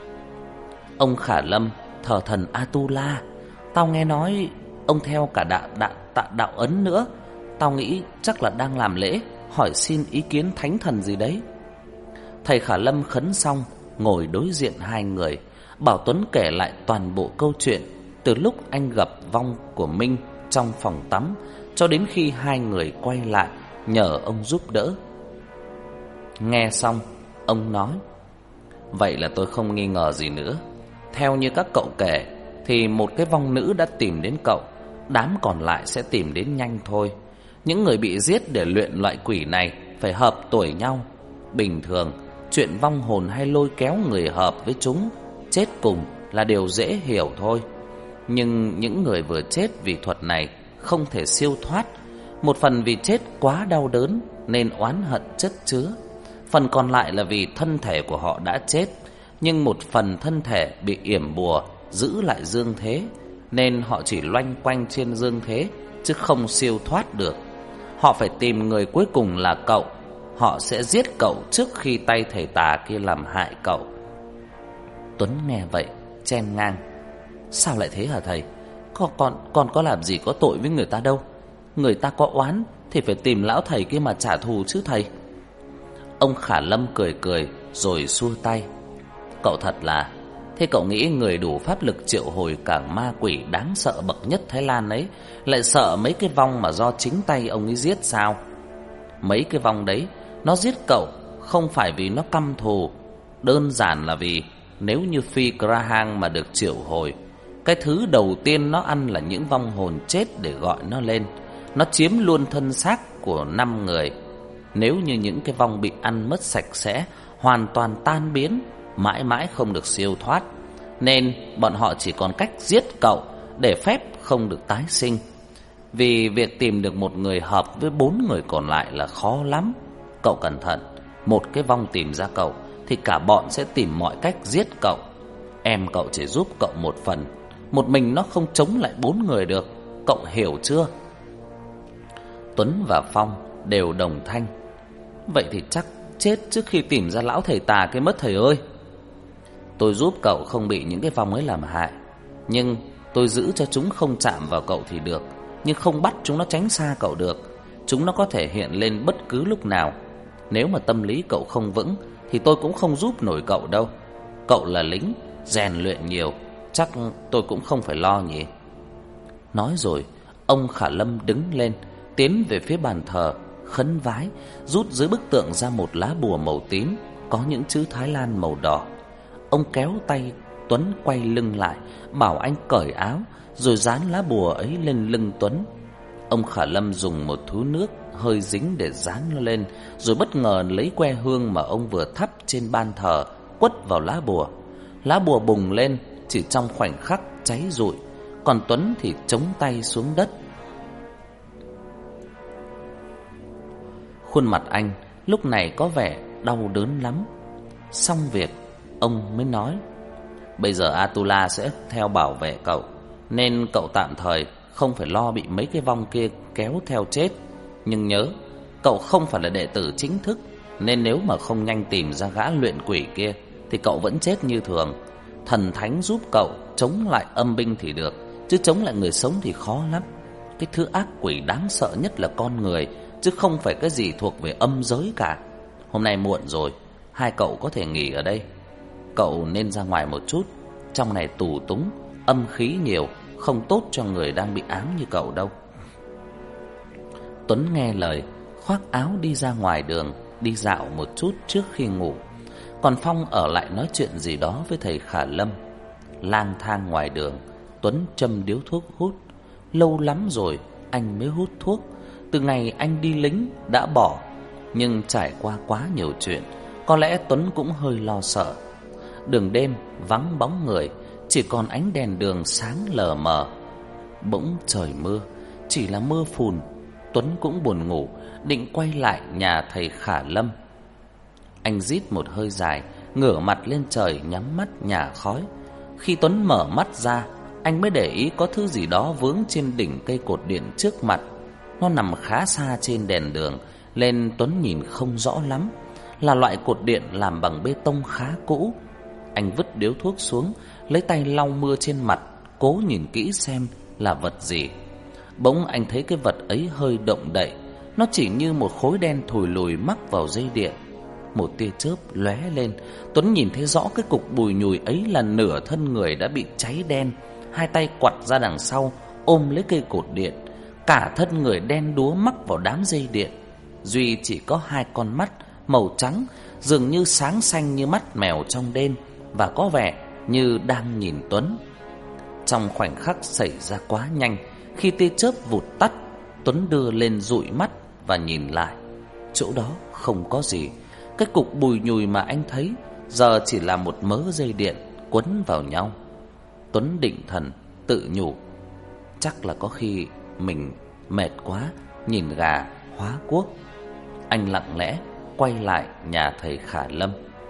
[SPEAKER 1] Ông Khả Lâm thờ thần Atula. Tao nghe nói ông theo cả đạo đạo đạo, đạo ấn nữa. Tao nghĩ chắc là đang làm lễ hỏi xin ý kiến thánh thần gì đấy. Thầy Khả Lâm khấn xong ngồi đối diện hai người, bảo Tuấn kể lại toàn bộ câu chuyện từ lúc anh gặp vong của Minh trong phòng tắm cho đến khi hai người quay lại nhờ ông giúp đỡ. Nghe xong, ông nói: vậy là tôi không nghi ngờ gì nữa. Theo như các cậu kể thì một cái vong nữ đã tìm đến cậu, đám còn lại sẽ tìm đến nhanh thôi. Những người bị giết để luyện loại quỷ này phải hợp tuổi nhau. Bình thường, chuyện vong hồn hay lôi kéo người hợp với chúng chết cùng là điều dễ hiểu thôi. Nhưng những người vừa chết vì thuật này không thể siêu thoát. Một phần vì chết quá đau đớn nên oán hận chất chứa, phần còn lại là vì thân thể của họ đã chết, nhưng một phần thân thể bị yểm bùa giữ lại dương thế, nên họ chỉ loanh quanh trên dương thế chứ không siêu thoát được. Họ phải tìm người cuối cùng là cậu. Họ sẽ giết cậu trước khi tay thầy tà kia làm hại cậu. Tuấn nghe vậy chen ngang: sao lại thế hả thầy? Con, con, con có làm gì có tội với người ta đâu. Người ta có oán thì phải tìm lão thầy kia mà trả thù chứ thầy. Ông Khả Lâm cười cười rồi xua tay: cậu thật là... Thế cậu nghĩ người đủ pháp lực triệu hồi cả ma quỷ đáng sợ bậc nhất Thái Lan ấy lại sợ mấy cái vong mà do chính tay ông ấy giết sao? Mấy cái vong đấy nó giết cậu không phải vì nó căm thù, đơn giản là vì nếu như Phi Krahang mà được triệu hồi, cái thứ đầu tiên nó ăn là những vong hồn chết để gọi nó lên. Nó chiếm luôn thân xác của năm người. Nếu như những cái vong bị ăn mất sạch sẽ, hoàn toàn tan biến, mãi mãi không được siêu thoát, nên bọn họ chỉ còn cách giết cậu để phép không được tái sinh. Vì việc tìm được một người hợp với bốn người còn lại là khó lắm. Cậu cẩn thận, một cái vong tìm ra cậu thì cả bọn sẽ tìm mọi cách giết cậu. Em cậu chỉ giúp cậu một phần, một mình nó không chống lại bốn người được. Cậu hiểu chưa? Tuấn và Phong đều đồng thanh: vậy thì chắc chết trước khi tìm ra lão thầy tà cái mất thầy ơi. Tôi giúp cậu không bị những cái vong ấy làm hại, nhưng tôi giữ cho chúng không chạm vào cậu thì được, nhưng không bắt chúng nó tránh xa cậu được. Chúng nó có thể hiện lên bất cứ lúc nào. Nếu mà tâm lý cậu không vững thì tôi cũng không giúp nổi cậu đâu. Cậu là lính, rèn luyện nhiều, chắc tôi cũng không phải lo nhỉ. Nói rồi, ông Khả Lâm đứng lên, tiến về phía bàn thờ, khấn vái, rút dưới bức tượng ra một lá bùa màu tím có những chữ Thái Lan màu đỏ. Ông kéo tay Tuấn quay lưng lại, bảo anh cởi áo, rồi dán lá bùa ấy lên lưng Tuấn. Ông Khả Lâm dùng một thú nước hơi dính để dán nó lên, rồi bất ngờ lấy que hương mà ông vừa thắp trên ban thờ quất vào lá bùa. Lá bùa bùng lên, chỉ trong khoảnh khắc cháy rụi, còn Tuấn thì chống tay xuống đất. Khuôn mặt anh lúc này có vẻ đau đớn lắm. Xong việc, ông mới nói: bây giờ Atula sẽ theo bảo vệ cậu, nên cậu tạm thời không phải lo bị mấy cái vong kia kéo theo chết. Nhưng nhớ, cậu không phải là đệ tử chính thức, nên nếu mà không nhanh tìm ra gã luyện quỷ kia thì cậu vẫn chết như thường. Thần thánh giúp cậu chống lại âm binh thì được, chứ chống lại người sống thì khó lắm. Cái thứ ác quỷ đáng sợ nhất là con người, chứ không phải cái gì thuộc về âm giới cả. Hôm nay muộn rồi, hai cậu có thể nghỉ ở đây. Cậu nên ra ngoài một chút, trong này tù túng, âm khí nhiều, không tốt cho người đang bị ám như cậu đâu. Tuấn nghe lời, khoác áo đi ra ngoài đường, đi dạo một chút trước khi ngủ. Còn Phong ở lại nói chuyện gì đó với thầy Khả Lâm. Lang thang ngoài đường, Tuấn châm điếu thuốc hút. Lâu lắm rồi anh mới hút thuốc. Từ ngày anh đi lính đã bỏ, nhưng trải qua quá nhiều chuyện, có lẽ Tuấn cũng hơi lo sợ. Đường đêm vắng bóng người, chỉ còn ánh đèn đường sáng lờ mờ. Bỗng trời mưa, chỉ là mưa phùn. Tuấn cũng buồn ngủ, định quay lại nhà thầy Khả Lâm. Anh rít một hơi dài, ngửa mặt lên trời nhắm mắt nhả khói. Khi Tuấn mở mắt ra, anh mới để ý có thứ gì đó vướng trên đỉnh cây cột điện trước mặt. Nó nằm khá xa trên đèn đường, nên Tuấn nhìn không rõ lắm. Là loại cột điện làm bằng bê tông khá cũ. Anh vứt điếu thuốc xuống, lấy tay lau mưa trên mặt, cố nhìn kỹ xem là vật gì. Bỗng anh thấy cái vật ấy hơi động đậy. Nó chỉ như một khối đen thùi lùi mắc vào dây điện. Một tia chớp lóe lên, Tuấn nhìn thấy rõ cái cục bùi nhùi ấy là nửa thân người đã bị cháy đen. Hai tay quặt ra đằng sau, ôm lấy cây cột điện. Cả thân người đen đúa mắc vào đám dây điện. Duy chỉ có hai con mắt màu trắng, dường như sáng xanh như mắt mèo trong đêm, và có vẻ như đang nhìn Tuấn. Trong khoảnh khắc xảy ra quá nhanh, khi tia chớp vụt tắt, Tuấn đưa lên dụi mắt và nhìn lại. Chỗ đó không có gì. Cái cục bùi nhùi mà anh thấy giờ chỉ là một mớ dây điện quấn vào nhau. Tuấn định thần tự nhủ, chắc là có khi mình mệt quá, nhìn gà hóa cuốc. Anh lặng lẽ quay lại nhà thầy Khả Lâm.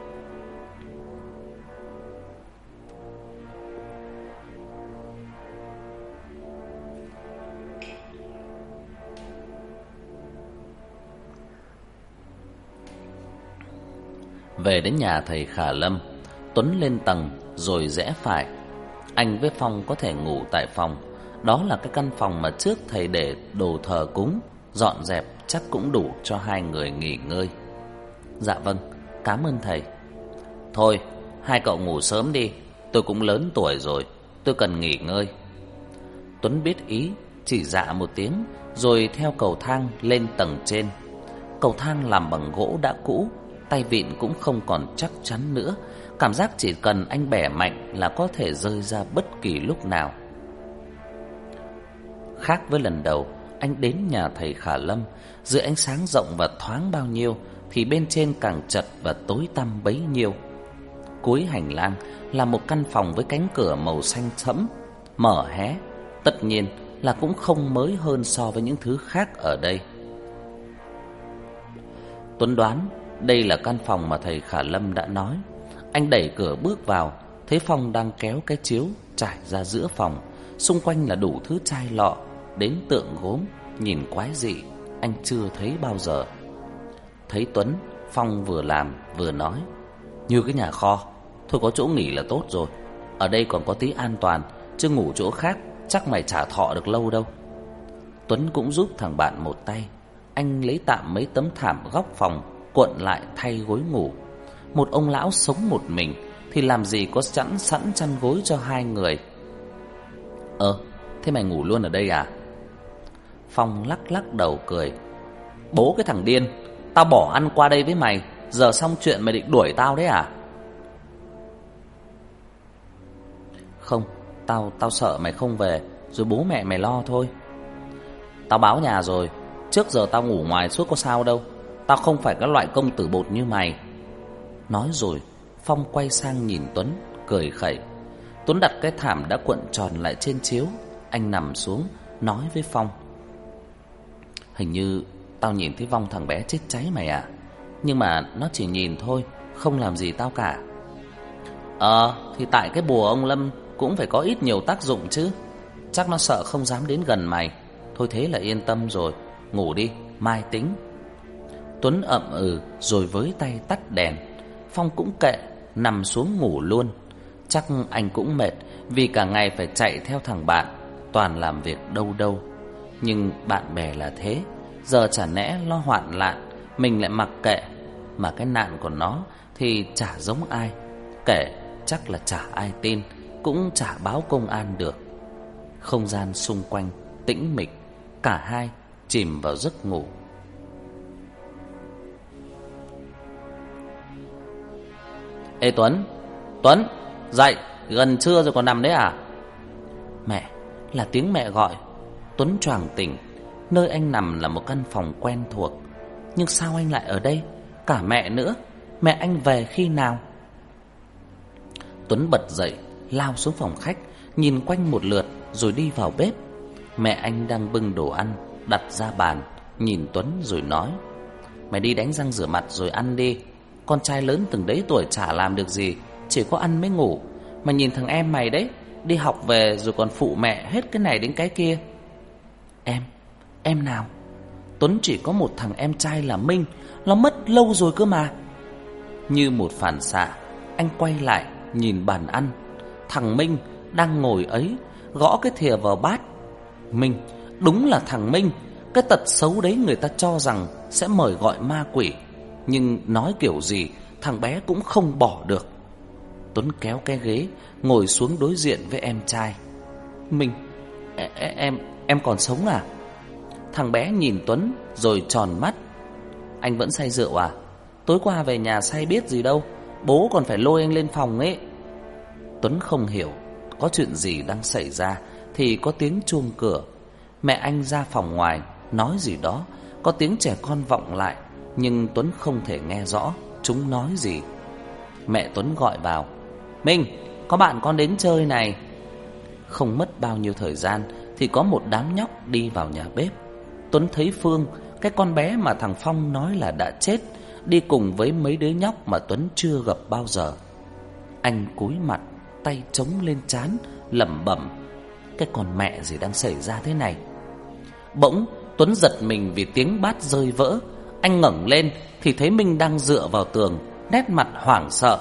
[SPEAKER 1] Về đến nhà thầy Khả Lâm, Tuấn lên tầng rồi rẽ phải. Anh với Phong có thể ngủ tại phòng. Đó là cái căn phòng mà trước thầy để đồ thờ cúng, dọn dẹp chắc cũng đủ cho hai người nghỉ ngơi. Dạ vâng, cảm ơn thầy. Thôi, hai cậu ngủ sớm đi, tôi cũng lớn tuổi rồi, tôi cần nghỉ ngơi. Tuấn biết ý, chỉ dạ một tiếng, rồi theo cầu thang lên tầng trên. Cầu thang làm bằng gỗ đã cũ, tay vịn cũng không còn chắc chắn nữa. Cảm giác chỉ cần anh bẻ mạnh là có thể rơi ra bất kỳ lúc nào. Khác với lần đầu anh đến nhà thầy Khả Lâm, dưới ánh sáng rộng và thoáng bao nhiêu thì bên trên càng chật và tối tăm bấy nhiêu. Cuối hành lang là một căn phòng với cánh cửa màu xanh sẫm, mở hé. Tất nhiên là cũng không mới hơn so với những thứ khác ở đây. Tuấn đoán đây là căn phòng mà thầy Khả Lâm đã nói. Anh đẩy cửa bước vào, thấy Phong đang kéo cái chiếu trải ra giữa phòng. Xung quanh là đủ thứ chai lọ, đến tượng gốm, nhìn quái dị, anh chưa thấy bao giờ. Thấy Tuấn, Phong vừa làm vừa nói, như cái nhà kho, thôi có chỗ nghỉ là tốt rồi. Ở đây còn có tí an toàn, chứ ngủ chỗ khác chắc mày chả thọ được lâu đâu. Tuấn cũng giúp thằng bạn một tay. Anh lấy tạm mấy tấm thảm góc phòng, cuộn lại thay gối ngủ. Một ông lão sống một mình thì làm gì có sẵn sẵn chăn gối cho hai người. Ờ, thế mày ngủ luôn ở đây à? Phong lắc lắc đầu cười. Bố cái thằng điên, tao bỏ ăn qua đây với mày, giờ xong chuyện mày định đuổi tao đấy à? Không, tao tao sợ mày không về, rồi bố mẹ mày lo thôi. Tao báo nhà rồi, trước giờ tao ngủ ngoài suốt có sao đâu. Tao không phải cái loại công tử bột như mày. Nói rồi Phong quay sang nhìn Tuấn, cười khẩy. Tuấn đặt cái thảm đã cuộn tròn lại trên chiếu. Anh nằm xuống, nói với Phong, hình như tao nhìn thấy vong thằng bé chết cháy mày à. Nhưng mà nó chỉ nhìn thôi, không làm gì tao cả. Ờ, thì tại cái bùa ông Lâm cũng phải có ít nhiều tác dụng chứ. Chắc nó sợ không dám đến gần mày. Thôi thế là yên tâm rồi, ngủ đi, mai tính. Tuấn ậm ừ rồi với tay tắt đèn. Phong cũng kệ, nằm xuống ngủ luôn. Chắc anh cũng mệt, vì cả ngày phải chạy theo thằng bạn, toàn làm việc đâu đâu. Nhưng bạn bè là thế, giờ chả lẽ lo hoạn nạn mình lại mặc kệ. Mà cái nạn của nó thì chả giống ai. Kể chắc là chả ai tin, cũng chả báo công an được. Không gian xung quanh tĩnh mịch, cả hai chìm vào giấc ngủ. Ê Tuấn, Tuấn, dậy, gần trưa rồi còn nằm đấy à? Mẹ, là tiếng mẹ gọi. Tuấn choàng tỉnh. Nơi anh nằm là một căn phòng quen thuộc. Nhưng sao anh lại ở đây? Cả mẹ nữa. Mẹ anh về khi nào? Tuấn bật dậy, lao xuống phòng khách, nhìn quanh một lượt rồi đi vào bếp. Mẹ anh đang bưng đồ ăn đặt ra bàn, nhìn Tuấn rồi nói: "Mày đi đánh răng rửa mặt rồi ăn đi. Con trai lớn từng đấy tuổi chả làm được gì, chỉ có ăn mới ngủ. Mà nhìn thằng em mày đấy, đi học về rồi còn phụ mẹ hết cái này đến cái kia." Em, em nào? Tuấn chỉ có một thằng em trai là Minh, nó mất lâu rồi cơ mà. Như một phản xạ, anh quay lại nhìn bàn ăn. Thằng Minh đang ngồi ấy, gõ cái thìa vào bát. Minh, đúng là thằng Minh. Cái tật xấu đấy người ta cho rằng sẽ mời gọi ma quỷ, nhưng nói kiểu gì thằng bé cũng không bỏ được. Tuấn kéo cái ghế ngồi xuống đối diện với em trai. Minh, e, e, em em còn sống à? Thằng bé nhìn Tuấn rồi tròn mắt. Anh vẫn say rượu à? Tối qua về nhà say biết gì đâu, bố còn phải lôi anh lên phòng ấy. Tuấn không hiểu có chuyện gì đang xảy ra thì có tiếng chuông cửa. Mẹ anh ra phòng ngoài nói gì đó, có tiếng trẻ con vọng lại, nhưng Tuấn không thể nghe rõ chúng nói gì. Mẹ Tuấn gọi vào: "Minh, có bạn con đến chơi này." Không mất bao nhiêu thời gian thì có một đám nhóc đi vào nhà bếp. Tuấn thấy Phương, cái con bé mà thằng Phong nói là đã chết, đi cùng với mấy đứa nhóc mà Tuấn chưa gặp bao giờ. Anh cúi mặt, tay chống lên trán, lẩm bẩm: "Cái con mẹ gì đang xảy ra thế này?" Bỗng Tuấn giật mình vì tiếng bát rơi vỡ. Anh ngẩng lên thì thấy Minh đang dựa vào tường, nét mặt hoảng sợ.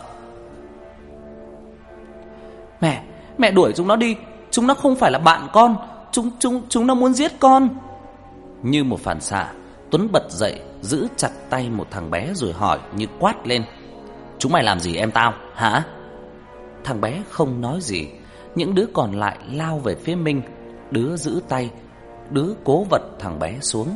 [SPEAKER 1] "Mẹ, mẹ đuổi chúng nó đi, chúng nó không phải là bạn con, chúng chúng chúng nó muốn giết con." Như một phản xạ, Tuấn bật dậy, giữ chặt tay một thằng bé rồi hỏi như quát lên: "Chúng mày làm gì em tao, hả?" Thằng bé không nói gì. Những đứa còn lại lao về phía Minh, đứa giữ tay, đứa cố vật thằng bé xuống.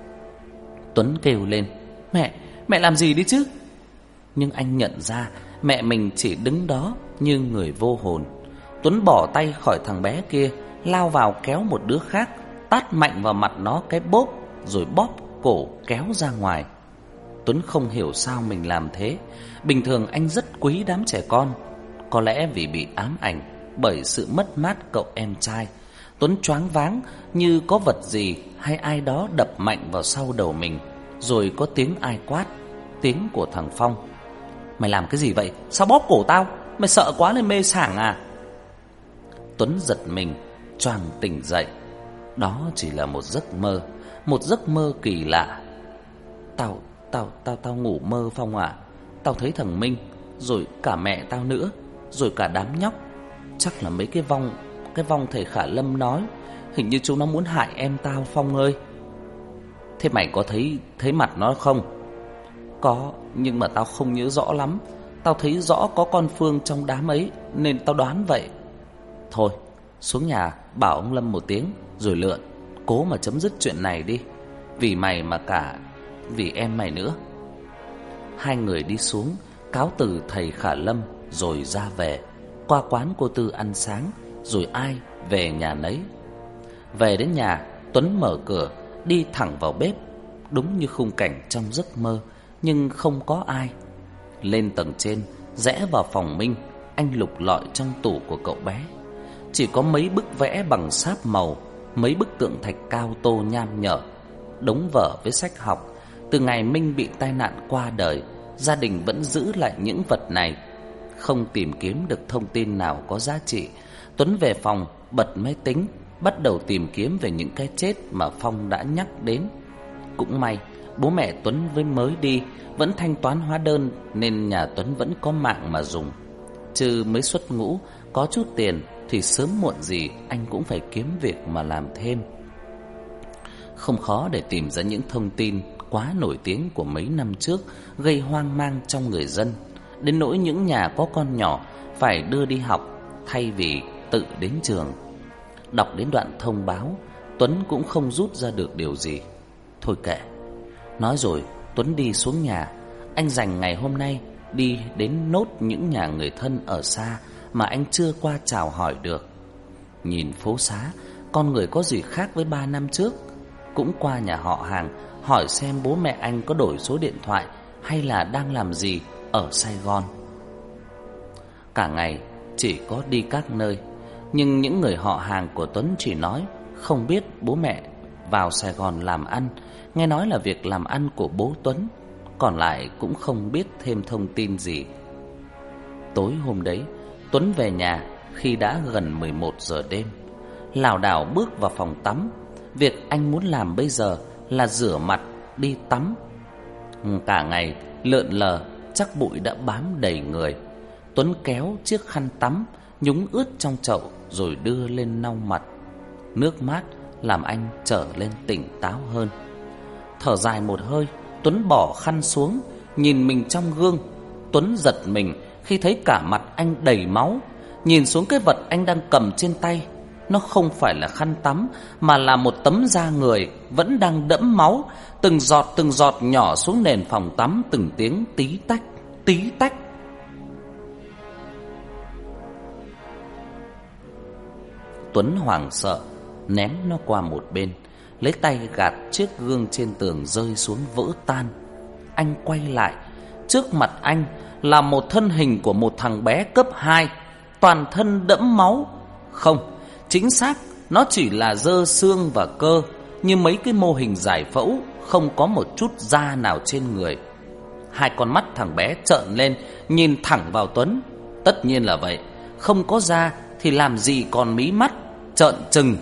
[SPEAKER 1] Tuấn kêu lên: "Mẹ, mẹ làm gì đi chứ?" Nhưng anh nhận ra mẹ mình chỉ đứng đó như người vô hồn. Tuấn bỏ tay khỏi thằng bé kia, lao vào kéo một đứa khác, tát mạnh vào mặt nó cái bốp, rồi bóp cổ kéo ra ngoài. Tuấn không hiểu sao mình làm thế. Bình thường anh rất quý đám trẻ con. Có lẽ vì bị ám ảnh bởi sự mất mát cậu em trai, Tuấn choáng váng như có vật gì hay ai đó đập mạnh vào sau đầu mình. Rồi có tiếng ai quát, tiếng của thằng Phong: "Mày làm cái gì vậy? Sao bóp cổ tao? Mày sợ quá nên mê sảng à?" Tuấn giật mình, choàng tỉnh dậy. Đó chỉ là một giấc mơ, một giấc mơ kỳ lạ. Tao, tao, tao, tao ngủ mơ Phong à? Tao thấy thằng Minh, rồi cả mẹ tao nữa, rồi cả đám nhóc. Chắc là mấy cái vong, cái vong thầy Khả Lâm nói. Hình như chúng nó muốn hại em tao Phong ơi. Thế mày có thấy thấy mặt nó không? Có, nhưng mà tao không nhớ rõ lắm. Tao thấy rõ có con Phương trong đám ấy nên tao đoán vậy. Thôi, xuống nhà bảo ông Lâm một tiếng rồi lượn, cố mà chấm dứt chuyện này đi. Vì mày mà cả vì em mày nữa. Hai người đi xuống, cáo từ thầy Khả Lâm rồi ra về. Qua quán cô Tư ăn sáng, rồi ai về nhà nấy. Về đến nhà, Tuấn mở cửa, đi thẳng vào bếp. Đúng như khung cảnh trong giấc mơ, nhưng không có ai. Lên tầng trên, rẽ vào phòng Minh, anh lục lọi trong tủ của cậu bé. Chỉ có mấy bức vẽ bằng sáp màu, mấy bức tượng thạch cao tô nham nhở, đống vở với sách học. Từ ngày Minh bị tai nạn qua đời, gia đình vẫn giữ lại những vật này. Không tìm kiếm được thông tin nào có giá trị, Tuấn về phòng, bật máy tính, bắt đầu tìm kiếm về những cái chết mà Phong đã nhắc đến. Cũng may, bố mẹ Tuấn với mới đi vẫn thanh toán hóa đơn nên nhà Tuấn vẫn có mạng mà dùng. Chứ mới xuất ngũ, có chút tiền thì sớm muộn gì anh cũng phải kiếm việc mà làm thêm. Không khó để tìm ra những thông tin quá nổi tiếng của mấy năm trước gây hoang mang trong người dân, đến nỗi những nhà có con nhỏ phải đưa đi học thay vì tự đến trường. Đọc đến đoạn thông báo, Tuấn cũng không rút ra được điều gì. Thôi kệ. Nói rồi, Tuấn đi xuống nhà. Anh dành ngày hôm nay đi đến nốt những nhà người thân ở xa mà anh chưa qua chào hỏi được. Nhìn phố xá, con người có gì khác với ba năm trước. Cũng qua nhà họ hàng hỏi xem bố mẹ anh có đổi số điện thoại hay là đang làm gì ở Sài Gòn. Cả ngày chỉ có đi các nơi. Nhưng những người họ hàng của Tuấn chỉ nói không biết bố mẹ vào Sài Gòn làm ăn, nghe nói là việc làm ăn của bố Tuấn, còn lại cũng không biết thêm thông tin gì. Tối hôm đấy, Tuấn về nhà khi đã gần mười một giờ đêm. Lảo đảo bước vào phòng tắm. Việc anh muốn làm bây giờ là rửa mặt, đi tắm. Cả ngày lượn lờ, chắc bụi đã bám đầy người. Tuấn kéo chiếc khăn tắm nhúng ướt trong chậu rồi đưa lên lau mặt. Nước mát làm anh trở lên tỉnh táo hơn. Thở dài một hơi, Tuấn bỏ khăn xuống, nhìn mình trong gương. Tuấn giật mình khi thấy cả mặt anh đầy máu. Nhìn xuống cái vật anh đang cầm trên tay, nó không phải là khăn tắm mà là một tấm da người vẫn đang đẫm máu, từng giọt từng giọt nhỏ xuống nền phòng tắm, từng tiếng tí tách, tí tách. Tuấn hoảng sợ ném nó qua một bên, lấy tay gạt chiếc gương trên tường rơi xuống vỡ tan. Anh quay lại, trước mặt anh là một thân hình của một thằng bé cấp hai, toàn thân đẫm máu. Không, chính xác nó chỉ là xơ xương và cơ, như mấy cái mô hình giải phẫu, không có một chút da nào trên người. Hai con mắt thằng bé trợn lên, nhìn thẳng vào Tuấn. Tất nhiên là vậy, không có da thì làm gì còn mí mắt, trợn trừng.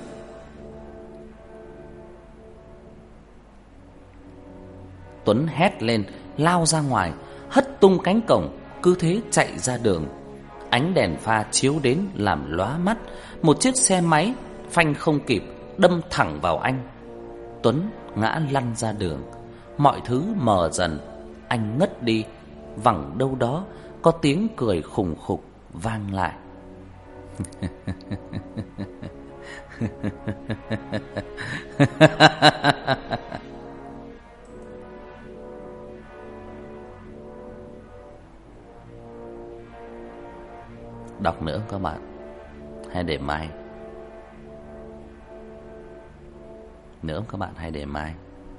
[SPEAKER 1] Tuấn hét lên, lao ra ngoài, hất tung cánh cổng, cứ thế chạy ra đường. Ánh đèn pha chiếu đến làm lóa mắt. Một chiếc xe máy phanh không kịp đâm thẳng vào anh. Tuấn ngã lăn ra đường. Mọi thứ mờ dần. Anh ngất đi. Vẳng đâu đó có tiếng cười khùng khục vang lại. Đọc nữa các bạn, hay để mai? Nữa các bạn, hay để mai?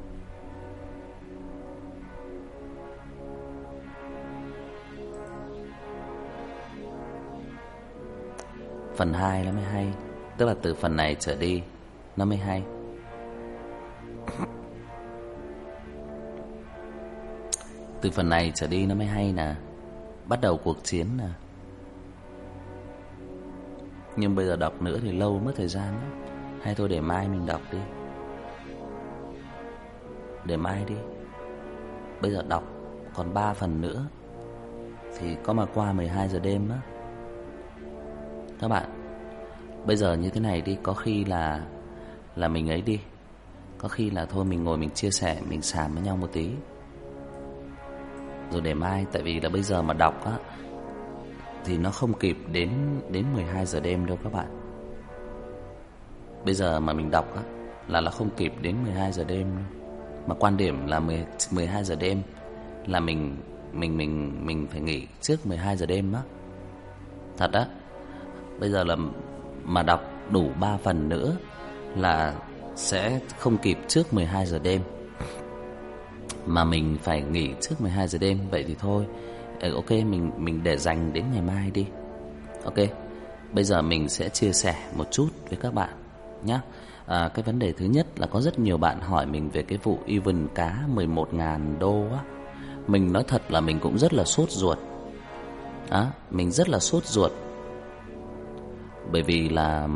[SPEAKER 1] Phần hai nó mới hay, tức là từ phần này trở đi nó mới hay. Từ phần này trở đi nó mới hay nè. Bắt đầu cuộc chiến nè. Nhưng bây giờ đọc nữa thì lâu mất thời gian lắm. Hay thôi để mai mình đọc đi. Để mai đi. Bây giờ đọc còn ba phần nữa thì có mà qua mười hai giờ đêm á. Các bạn, bây giờ như thế này đi, có khi là là mình ấy đi. Có khi là thôi mình ngồi mình chia sẻ, mình xàm với nhau một tí. Rồi để mai, tại vì là bây giờ mà đọc á thì nó không kịp đến đến mười hai giờ đêm đâu các bạn. Bây giờ mà mình đọc á là nó không kịp đến mười hai giờ đêm đâu. Mà quan điểm là mười hai giờ đêm là mình mình mình mình phải nghỉ trước mười hai giờ đêm á. Thật á. Bây giờ là mà đọc đủ ba phần nữa là sẽ không kịp trước mười hai giờ đêm. Mà mình phải nghỉ trước mười hai giờ đêm, vậy thì thôi. Ok, mình mình để dành đến ngày mai đi. Ok. Bây giờ mình sẽ chia sẻ một chút với các bạn nhé. À, cái vấn đề thứ nhất là có rất nhiều bạn hỏi mình về cái vụ even cá mười một nghìn đô á. Mình nói thật là mình cũng rất là sốt ruột. À, mình rất là sốt ruột. Bởi vì là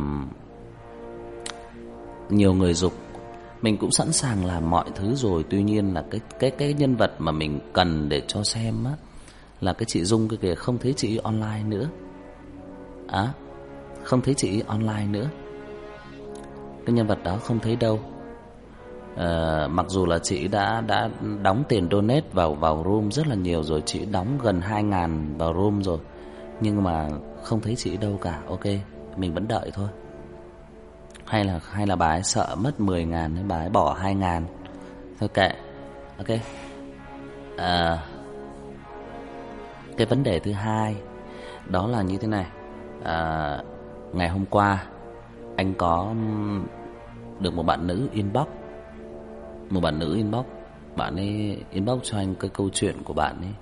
[SPEAKER 1] nhiều người giục, mình cũng sẵn sàng làm mọi thứ rồi. Tuy nhiên là cái cái cái nhân vật mà mình cần để cho xem á là cái chị Dung cái kìa, không thấy chị online nữa. À, không thấy chị online nữa. Cái nhân vật đó không thấy đâu. À, mặc dù là chị đã đã đóng tiền donate vào vào room rất là nhiều rồi, chị đóng gần hai ngàn vào room rồi, nhưng mà không thấy chị đâu cả. Ok, mình vẫn đợi thôi. Hay là hay là bà ấy sợ mất mười ngàn nên bà ấy bỏ hai ngàn. Thôi kệ. Ok. À, cái vấn đề thứ hai đó là như thế này. À, ngày hôm qua anh có được một bạn nữ inbox. Một bạn nữ inbox. Bạn ấy inbox cho anh cái câu chuyện của bạn ấy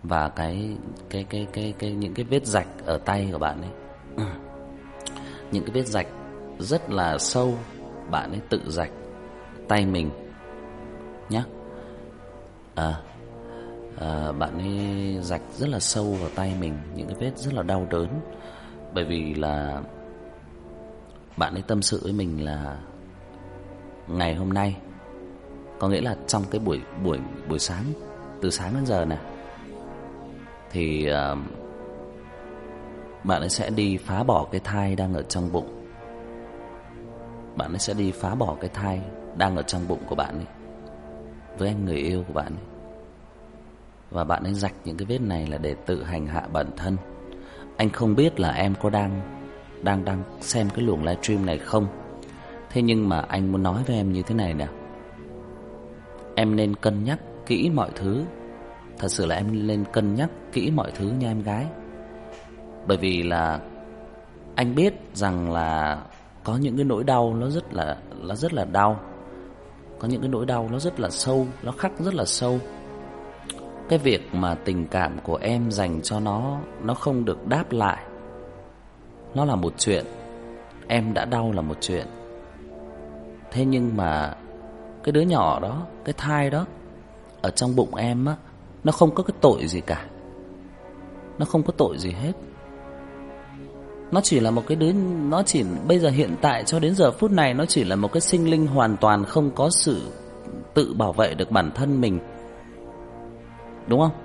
[SPEAKER 1] và cái cái cái cái cái những cái vết rạch ở tay của bạn ấy. Những cái vết rạch rất là sâu, bạn ấy tự rạch tay mình nhé. À, à bạn ấy rạch rất là sâu vào tay mình, những cái vết rất là đau đớn. Bởi vì là bạn ấy tâm sự với mình là ngày hôm nay, có nghĩa là trong cái buổi buổi buổi sáng, từ sáng đến giờ này, thì uh, bạn ấy sẽ đi phá bỏ cái thai đang ở trong bụng. Bạn ấy sẽ đi phá bỏ cái thai đang ở trong bụng của bạn ấy với anh người yêu của bạn ấy. Và bạn ấy rạch những cái vết này là để tự hành hạ bản thân. Anh không biết là em có đang đang đang xem cái luồng livestream này không. Thế nhưng mà anh muốn nói với em như thế này nè. Em nên cân nhắc kỹ mọi thứ. Thật sự là em nên cân nhắc kỹ mọi thứ nha em gái. Bởi vì là anh biết rằng là có những cái nỗi đau nó rất là nó rất là đau. Có những cái nỗi đau nó rất là sâu, nó khắc rất là sâu. Cái việc mà tình cảm của em dành cho nó nó không được đáp lại, nó là một chuyện. Em đã đau là một chuyện. Thế nhưng mà cái đứa nhỏ đó, cái thai đó ở trong bụng em á, nó không có cái tội gì cả. Nó không có tội gì hết. Nó chỉ là một cái đứa, nó chỉ bây giờ hiện tại cho đến giờ phút này nó chỉ là một cái sinh linh hoàn toàn không có sự tự bảo vệ được bản thân mình. Đúng không?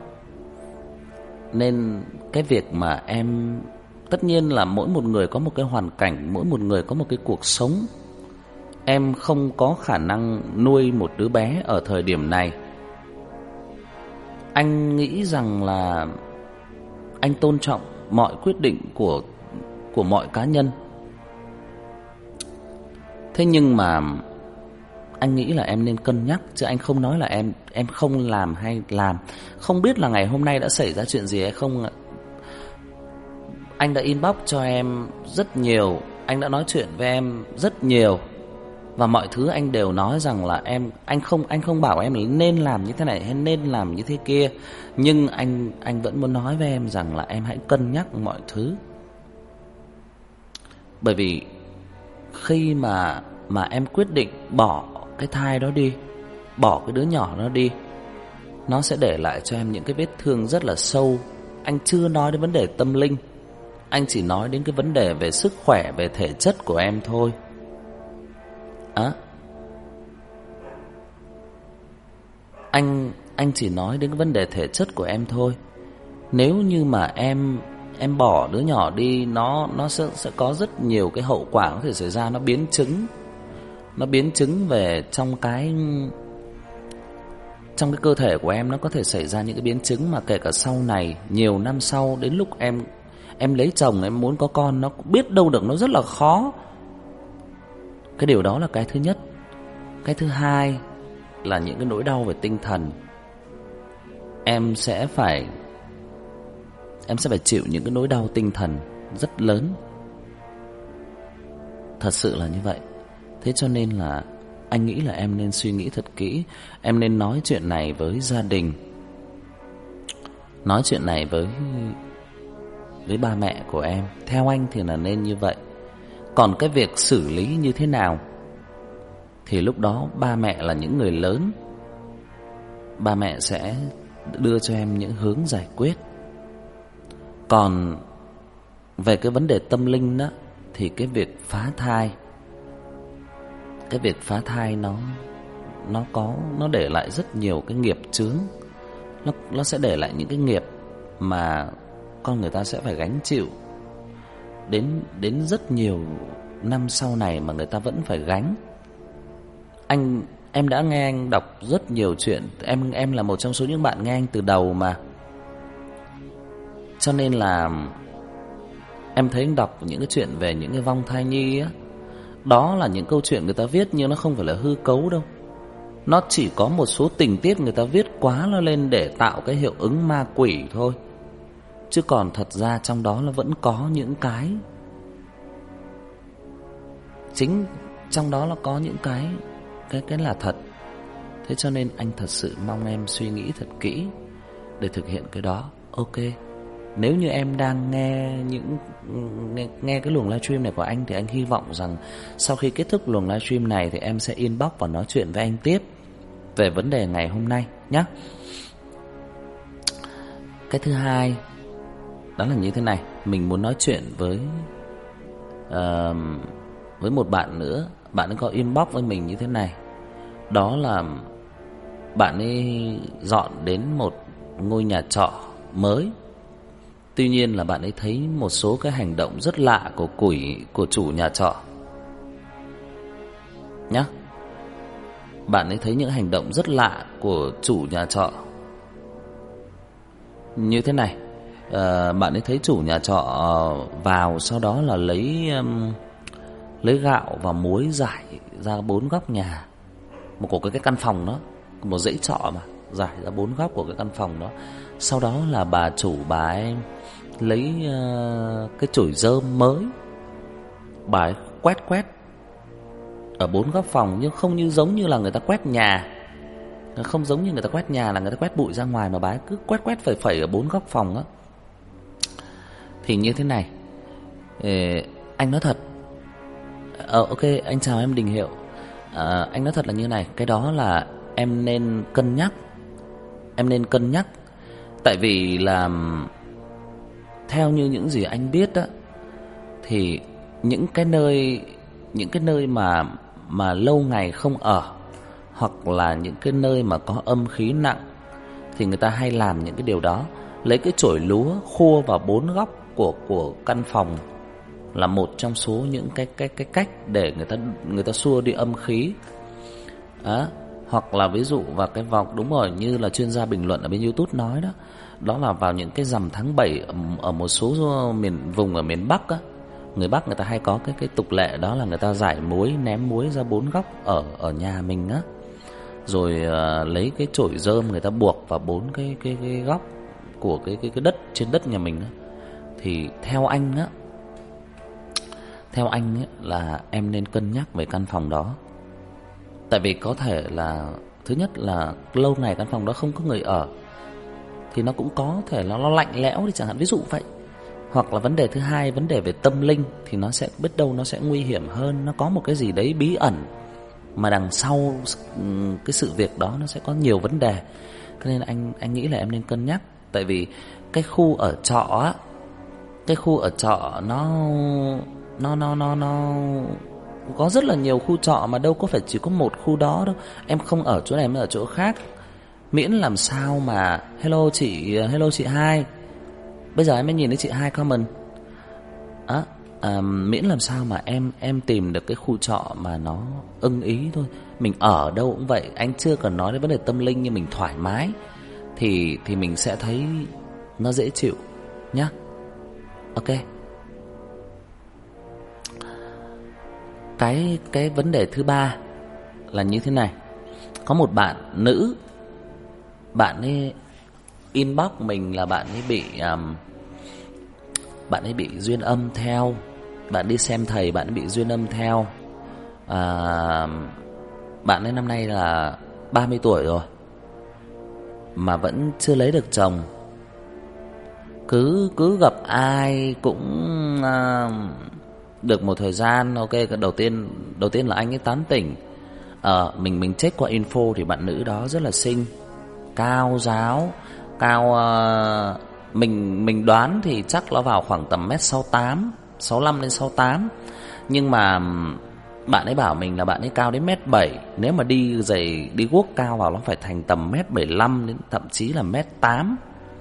[SPEAKER 1] Nên cái việc mà em, tất nhiên là mỗi một người có một cái hoàn cảnh, mỗi một người có một cái cuộc sống. Em không có khả năng nuôi một đứa bé ở thời điểm này. Anh nghĩ rằng là anh tôn trọng mọi quyết định của của mọi cá nhân. Thế nhưng mà anh nghĩ là em nên cân nhắc, chứ anh không nói là em em không làm hay làm. Không biết là ngày hôm nay đã xảy ra chuyện gì hay không ạ. Anh đã inbox cho em rất nhiều, anh đã nói chuyện với em rất nhiều, và mọi thứ anh đều nói rằng là em anh không anh không bảo em là nên làm như thế này hay nên làm như thế kia, nhưng anh anh vẫn muốn nói với em rằng là em hãy cân nhắc mọi thứ. Bởi vì khi mà mà em quyết định bỏ cái thai đó đi, bỏ cái đứa nhỏ đó đi, nó sẽ để lại cho em những cái vết thương rất là sâu. Anh chưa nói đến vấn đề tâm linh, anh chỉ nói đến cái vấn đề về sức khỏe, về thể chất của em thôi. À, anh anh chỉ nói đến cái vấn đề thể chất của em thôi. Nếu như mà em em bỏ đứa nhỏ đi, nó nó sẽ sẽ có rất nhiều cái hậu quả có thể xảy ra. Nó biến chứng, nó biến chứng về trong cái trong cái cơ thể của em. Nó có thể xảy ra những cái biến chứng mà kể cả sau này, nhiều năm sau, đến lúc em em lấy chồng, em muốn có con, nó biết đâu được, nó rất là khó. Cái điều đó là cái thứ nhất. Cái thứ hai là những cái nỗi đau về tinh thần. Em sẽ phải Em sẽ phải chịu những cái nỗi đau tinh thần rất lớn. Thật sự là như vậy. Thế cho nên là anh nghĩ là em nên suy nghĩ thật kỹ. Em nên nói chuyện này với gia đình, nói chuyện này với với ba mẹ của em. Theo anh thì là nên như vậy. Còn cái việc xử lý như thế nào thì lúc đó ba mẹ là những người lớn, ba mẹ sẽ đưa cho em những hướng giải quyết. Còn về cái vấn đề tâm linh đó, thì cái việc phá thai, cái việc phá thai nó nó có nó để lại rất nhiều cái nghiệp chướng. Nó nó sẽ để lại những cái nghiệp mà con người ta sẽ phải gánh chịu đến đến rất nhiều năm sau này mà người ta vẫn phải gánh. Anh em đã nghe anh đọc rất nhiều chuyện, em em là một trong số những bạn nghe anh từ đầu mà. Cho nên là em thấy anh đọc những cái chuyện về những cái vong thai nhi á, đó là những câu chuyện người ta viết nhưng nó không phải là hư cấu đâu. Nó chỉ có một số tình tiết người ta viết quá nó lên để tạo cái hiệu ứng ma quỷ thôi. Chứ còn thật ra trong đó nó vẫn có những cái, chính trong đó nó có những cái Cái cái là thật. Thế cho nên anh thật sự mong em suy nghĩ thật kỹ. để thực hiện cái đó. Ok. Nếu như em đang nghe những nghe, nghe cái luồng livestream này của anh thì anh hy vọng rằng sau khi kết thúc luồng livestream này thì em sẽ inbox và nói chuyện với anh tiếp về vấn đề ngày hôm nay nhé. Cái thứ hai đó là như thế này, mình muốn nói chuyện với uh, với một bạn nữa. Bạn ấy có inbox với mình như thế này. Đó là bạn ấy dọn đến một ngôi nhà trọ mới. Tuy nhiên là bạn ấy thấy một số cái hành động rất lạ của quỷ của chủ nhà trọ nhá. Bạn ấy thấy những hành động rất lạ của chủ nhà trọ như thế này. À, bạn ấy thấy chủ nhà trọ vào, sau đó là lấy um, lấy gạo và muối rải ra bốn góc nhà, một của cái, cái căn phòng đó, một dãy trọ mà rải ra bốn góc của cái căn phòng đó. Sau đó là bà chủ bà ấy lấy uh, cái chổi rơm mới, bà ấy quét quét ở bốn góc phòng, nhưng không như giống như là người ta quét nhà. Không giống như người ta quét nhà là người ta quét bụi ra ngoài, mà bà ấy cứ quét quét phẩy phẩy ở bốn góc phòng á. Thì như thế này, Ê, anh nói thật. Ờ ok, anh chào em Đình Hiệu. à, Anh nói thật là như này, cái đó là em nên cân nhắc. Em nên cân nhắc. Tại vì là theo như những gì anh biết á, thì những cái nơi những cái nơi mà mà lâu ngày không ở, hoặc là những cái nơi mà có âm khí nặng, thì người ta hay làm những cái điều đó. Lấy cái chổi lúa khua vào bốn góc của của căn phòng là một trong số những cái cái cái cách để người ta người ta xua đi âm khí. Đó. Hoặc là ví dụ vào cái vòng, đúng rồi, như là chuyên gia bình luận ở bên YouTube nói đó, đó là vào những cái rằm tháng bảy ở, ở một số miền vùng ở miền Bắc á, người Bắc người ta hay có cái cái tục lệ đó là người ta rải muối, ném muối ra bốn góc ở ở nhà mình á, rồi uh, lấy cái chổi rơm người ta buộc vào bốn cái cái cái góc của cái cái cái đất trên đất nhà mình á. Thì theo anh á, theo anh á là em nên cân nhắc về căn phòng đó. Tại vì có thể là thứ nhất là lâu ngày căn phòng đó không có người ở, thì nó cũng có thể là nó lạnh lẽo đi chẳng hạn, ví dụ vậy. Hoặc là vấn đề thứ hai, vấn đề về tâm linh, thì nó sẽ biết đâu nó sẽ nguy hiểm hơn, nó có một cái gì đấy bí ẩn mà đằng sau cái sự việc đó nó sẽ có nhiều vấn đề. Cho nên anh anh nghĩ là em nên cân nhắc. Tại vì cái khu ở trọ á, cái khu ở trọ nó nó nó nó nó có rất là nhiều khu trọ, mà đâu có phải chỉ có một khu đó đâu. Em không ở chỗ này, em ở chỗ khác, miễn làm sao mà hello chị, hello chị hai. Bây giờ em mới nhìn thấy chị hai comment á. À, miễn làm sao mà em em tìm được cái khu trọ mà nó ưng ý thôi. Mình ở đâu cũng vậy, anh chưa cần nói đến vấn đề tâm linh, nhưng mình thoải mái thì thì mình sẽ thấy nó dễ chịu nhá. Ok. Cái cái vấn đề thứ ba là như thế này. Có một bạn nữ, bạn ấy inbox mình là bạn ấy bị um, bạn ấy bị duyên âm theo. Bạn đi xem thầy, bạn ấy bị duyên âm theo. à, Bạn ấy năm nay là ba mươi tuổi rồi mà vẫn chưa lấy được chồng. Cứ cứ gặp ai cũng uh, được một thời gian. Ok, đầu tiên đầu tiên là anh ấy tán tỉnh. Ờ uh, mình mình check qua info thì bạn nữ đó rất là xinh, cao ráo, cao uh, mình mình đoán thì chắc nó vào khoảng tầm mét sáu tám, sáu lăm đến sáu tám. Nhưng mà bạn ấy bảo mình là bạn ấy cao đến mét bảy. Nếu mà đi giày đi guốc cao vào nó phải thành tầm mét bảy lăm đến thậm chí là mét tám.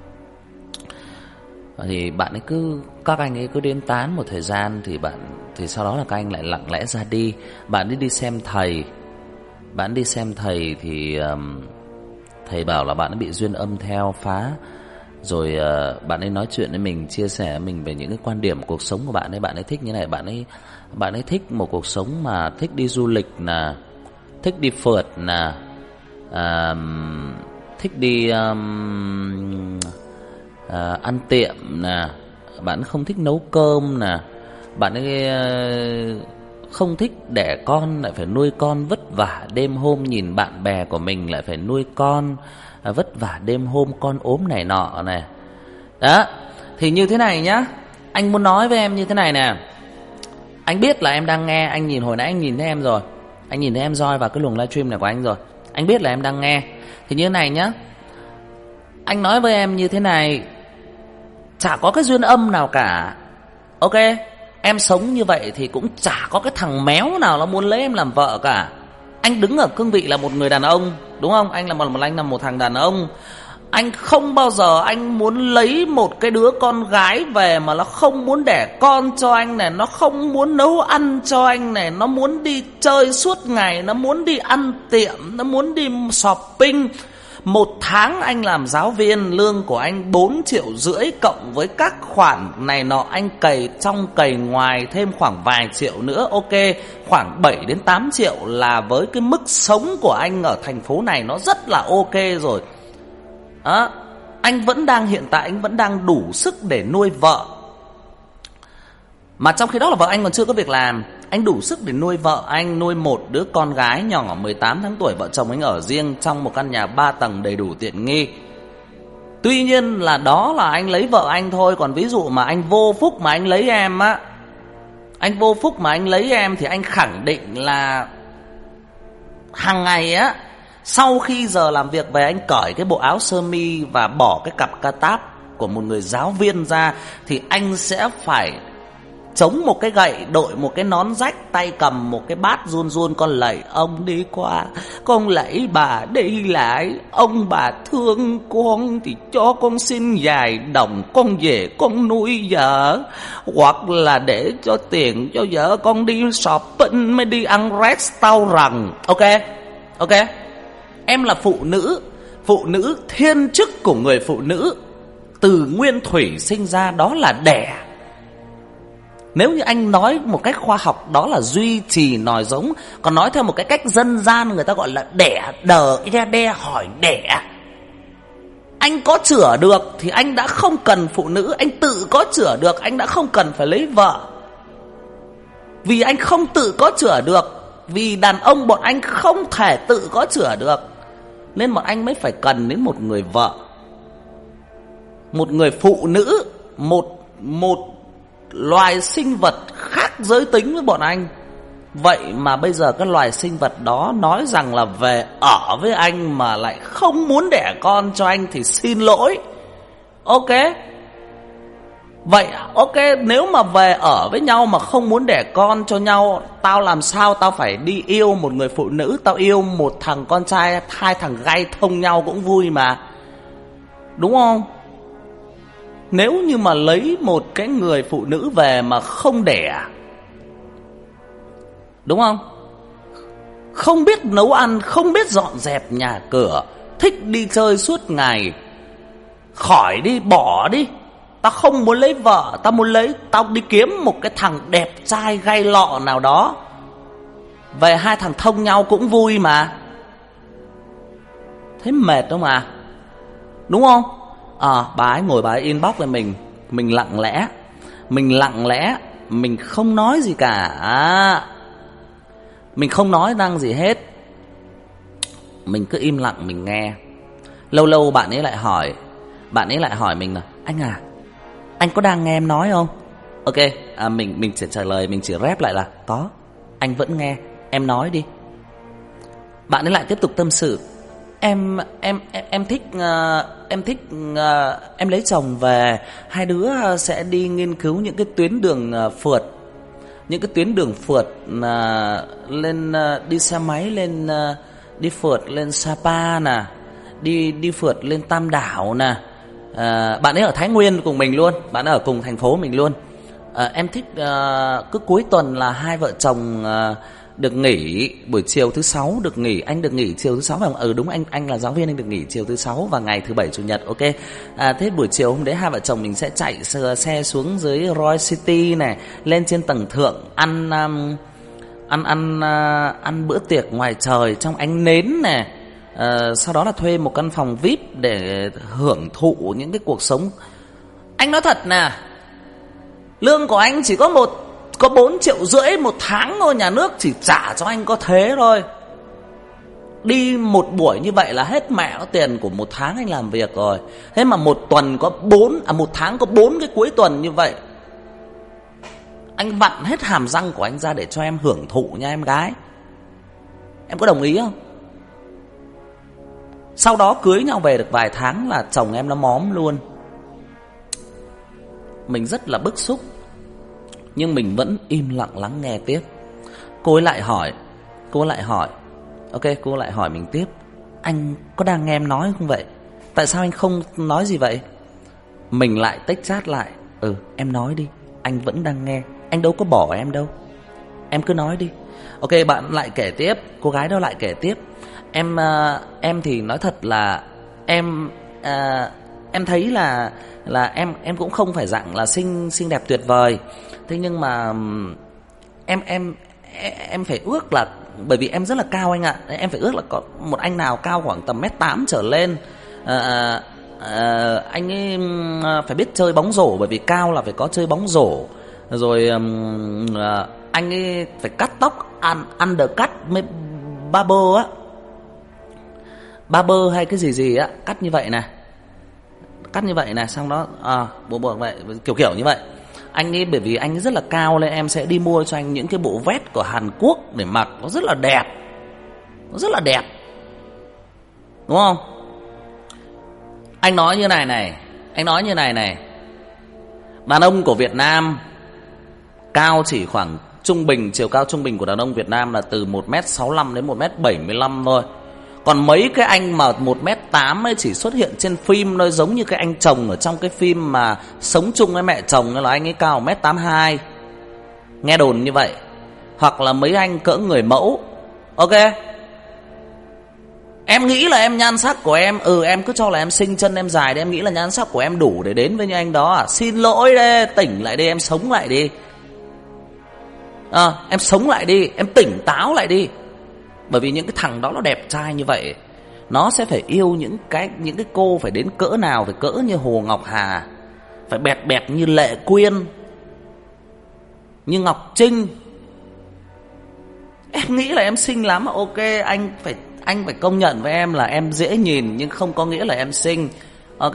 [SPEAKER 1] Thì bạn ấy cứ các anh ấy cứ đến tán một thời gian thì bạn thì sau đó là các anh lại lặng lẽ ra đi. Bạn ấy đi xem thầy. Bạn đi xem thầy thì um, thầy bảo là bạn ấy bị duyên âm theo phá. Rồi uh, bạn ấy nói chuyện với mình, chia sẻ với mình về những cái quan điểm cuộc sống của bạn ấy. Bạn ấy thích như này, bạn ấy bạn ấy thích một cuộc sống mà thích đi du lịch nè, thích đi phượt nè, uh, thích đi um, uh, ăn tiệm nè, bạn không thích nấu cơm nè. Bạn ấy uh, không thích đẻ con, lại phải nuôi con vất vả đêm hôm, nhìn bạn bè của mình lại phải nuôi con vất vả đêm hôm, con ốm này nọ này. Đó, thì như thế này nhá, anh muốn nói với em như thế này nè. Anh biết là em đang nghe, anh nhìn hồi nãy anh nhìn thấy em rồi. Anh nhìn thấy em roi vào cái luồng livestream này của anh rồi. Anh biết là em đang nghe. Thì như thế này nhá, anh nói với em như thế này, chả có cái duyên âm nào cả. Ok, em sống như vậy thì cũng chả có cái thằng méo nào nó muốn lấy em làm vợ cả. Anh đứng ở cương vị là một người đàn ông, đúng không? Anh là một, một anh là một thằng đàn ông. Anh không bao giờ anh muốn lấy một cái đứa con gái về mà nó không muốn đẻ con cho anh này, nó không muốn nấu ăn cho anh này, nó muốn đi chơi suốt ngày, nó muốn đi ăn tiệm, nó muốn đi shopping. Một tháng anh làm giáo viên, lương của anh bốn triệu rưỡi cộng với các khoản này nọ anh cày trong cày ngoài thêm khoảng vài triệu nữa. Ok, khoảng bảy đến tám triệu là với cái mức sống của anh ở thành phố này nó rất là ok rồi. Đó, anh vẫn đang hiện tại anh vẫn đang đủ sức để nuôi vợ. Mà trong khi đó là vợ anh còn chưa có việc làm. Anh đủ sức để nuôi vợ anh, nuôi một đứa con gái nhỏ mười tám tháng tuổi. Vợ chồng anh ở riêng trong một căn nhà ba tầng đầy đủ tiện nghi. Tuy nhiên là đó là anh lấy vợ anh thôi. Còn ví dụ mà anh vô phúc mà anh lấy em á, anh vô phúc mà anh lấy em thì anh khẳng định là hàng ngày á, sau khi giờ làm việc về, anh cởi cái bộ áo sơ mi và bỏ cái cặp ca táp của một người giáo viên ra, thì anh sẽ phải chống một cái gậy, đội một cái nón rách, tay cầm một cái bát run run. Con lạy ông đi qua, con lạy bà đi lại, ông bà thương con thì cho con xin vài đồng, con về con nuôi vợ, hoặc là để cho tiền cho vợ con đi shopping mới đi ăn restaurant. Ok, ok. Em là phụ nữ, phụ nữ thiên chức của người phụ nữ từ nguyên thủy sinh ra đó là đẻ. Nếu như anh nói một cách khoa học đó là duy trì nòi giống. Còn nói theo một cái cách dân gian người ta gọi là đẻ, đờ, đe, đe, hỏi đẻ. Anh có chữa được thì anh đã không cần phụ nữ. Anh tự có chữa được, anh đã không cần phải lấy vợ. Vì anh không tự có chữa được, vì đàn ông bọn anh không thể tự có chữa được, nên bọn anh mới phải cần đến một người vợ, một người phụ nữ, một một loài sinh vật khác giới tính với bọn anh. Vậy mà bây giờ cái loài sinh vật đó nói rằng là về ở với anh mà lại không muốn đẻ con cho anh thì xin lỗi. Ok, vậy ok, nếu mà về ở với nhau mà không muốn đẻ con cho nhau, tao làm sao tao phải đi yêu một người phụ nữ? Tao yêu một thằng con trai, hai thằng gay thông nhau cũng vui mà, đúng không? Nếu như mà lấy một cái người phụ nữ về mà không đẻ, đúng không? Không biết nấu ăn, không biết dọn dẹp nhà cửa, thích đi chơi suốt ngày, khỏi đi, bỏ đi. Tao không muốn lấy vợ, tao muốn lấy, tao đi kiếm một cái thằng đẹp trai gay lọ nào đó, về hai thằng thông nhau cũng vui mà. Thế mệt đâu mà, đúng không? À, bà ấy ngồi bà ấy inbox lên mình, mình lặng lẽ, mình lặng lẽ, mình không nói gì cả, à, mình không nói năng gì hết, mình cứ im lặng mình nghe. Lâu lâu bạn ấy lại hỏi, bạn ấy lại hỏi mình là anh à, anh có đang nghe em nói không? Ok, à, mình mình chỉ trả lời, mình chỉ rep lại là có, anh vẫn nghe, em nói đi. Bạn ấy lại tiếp tục tâm sự. Em em em, em thích uh, em thích uh, em lấy chồng về, hai đứa sẽ đi nghiên cứu những cái tuyến đường uh, phượt, những cái tuyến đường phượt uh, lên uh, đi xe máy lên uh, đi phượt lên Sapa nè, đi đi phượt lên Tam Đảo nè. Uh, bạn ấy ở Thái Nguyên cùng mình luôn, bạn ấy ở cùng thành phố mình luôn. Uh, em thích uh, cứ cuối tuần là hai vợ chồng uh, được nghỉ buổi chiều thứ sáu, được nghỉ, anh được nghỉ chiều thứ sáu phải không? Ừ đúng, anh anh là giáo viên, anh được nghỉ chiều thứ sáu và ngày thứ bảy chủ nhật. Ok, à, thế buổi chiều hôm đấy hai vợ chồng mình sẽ chạy xe xuống dưới Royal City này, lên trên tầng thượng ăn um, ăn ăn uh, ăn bữa tiệc ngoài trời trong ánh nến này. Uh, sau đó là thuê một căn phòng vi ai pi để hưởng thụ những cái cuộc sống. Anh nói thật nè, lương của anh chỉ có một có bốn triệu rưỡi một tháng thôi, nhà nước chỉ trả cho anh có thế thôi. Đi một buổi như vậy là hết mẹ có tiền của một tháng anh làm việc rồi. Thế mà một tuần có bốn, à một tháng có bốn cái cuối tuần như vậy, anh vặn hết hàm răng của anh ra để cho em hưởng thụ nha em gái. Em có đồng ý không? Sau đó cưới nhau về được vài tháng là chồng em nó móm luôn. Mình rất là bức xúc, nhưng mình vẫn im lặng lắng nghe tiếp. Cô ấy lại hỏi, cô ấy lại hỏi, ok, cô ấy lại hỏi mình tiếp: anh có đang nghe em nói không vậy? Tại sao anh không nói gì vậy? Mình lại tích chat lại: ừ, em nói đi, anh vẫn đang nghe, anh đâu có bỏ em đâu, em cứ nói đi. Ok, bạn lại kể tiếp, cô gái đó lại kể tiếp: Em uh, em thì nói thật là em uh, em thấy là là em em cũng không phải dạng là xinh xinh đẹp tuyệt vời. Thế nhưng mà em em em phải ước là, bởi vì em rất là cao anh ạ, em phải ước là có một anh nào cao khoảng tầm mét tám trở lên. À, à, anh ấy phải biết chơi bóng rổ, bởi vì cao là phải có chơi bóng rổ. Rồi à, anh ấy phải cắt tóc un, undercut mới barber á, barber hay cái gì gì á, cắt như vậy này, cắt như vậy này, xong đó à, bộ bộ vậy, kiểu kiểu như vậy. Anh ấy bởi vì anh ấy rất là cao nên em sẽ đi mua cho anh những cái bộ vest của Hàn Quốc để mặc, nó rất là đẹp, nó rất là đẹp, đúng không? Anh nói như này này, anh nói như này này, đàn ông của Việt Nam cao chỉ khoảng trung bình, chiều cao trung bình của đàn ông Việt Nam là từ một mét sáu mươi lăm đến một mét bảy mươi lăm thôi. Còn mấy cái anh mà một mét tám ấy chỉ xuất hiện trên phim thôi, giống như cái anh chồng ở trong cái phim mà Sống chung với mẹ chồng, là anh ấy cao một mét tám mươi hai, nghe đồn như vậy. Hoặc là mấy anh cỡ người mẫu. Ok, em nghĩ là em nhan sắc của em, ừ em cứ cho là em xinh, chân em dài đấy, em nghĩ là nhan sắc của em đủ để đến với những anh đó à? Xin lỗi đấy, tỉnh lại đi, em sống lại đi. À, em sống lại đi, em tỉnh táo lại đi. Bởi vì những cái thằng đó nó đẹp trai như vậy, nó sẽ phải yêu những cái những cái cô phải đến cỡ nào, phải cỡ như Hồ Ngọc Hà, phải bẹt bẹt như Lệ Quyên, như Ngọc Trinh. Em nghĩ là em xinh lắm, ok, anh phải anh phải công nhận với em là em dễ nhìn, nhưng không có nghĩa là em xinh. Ok,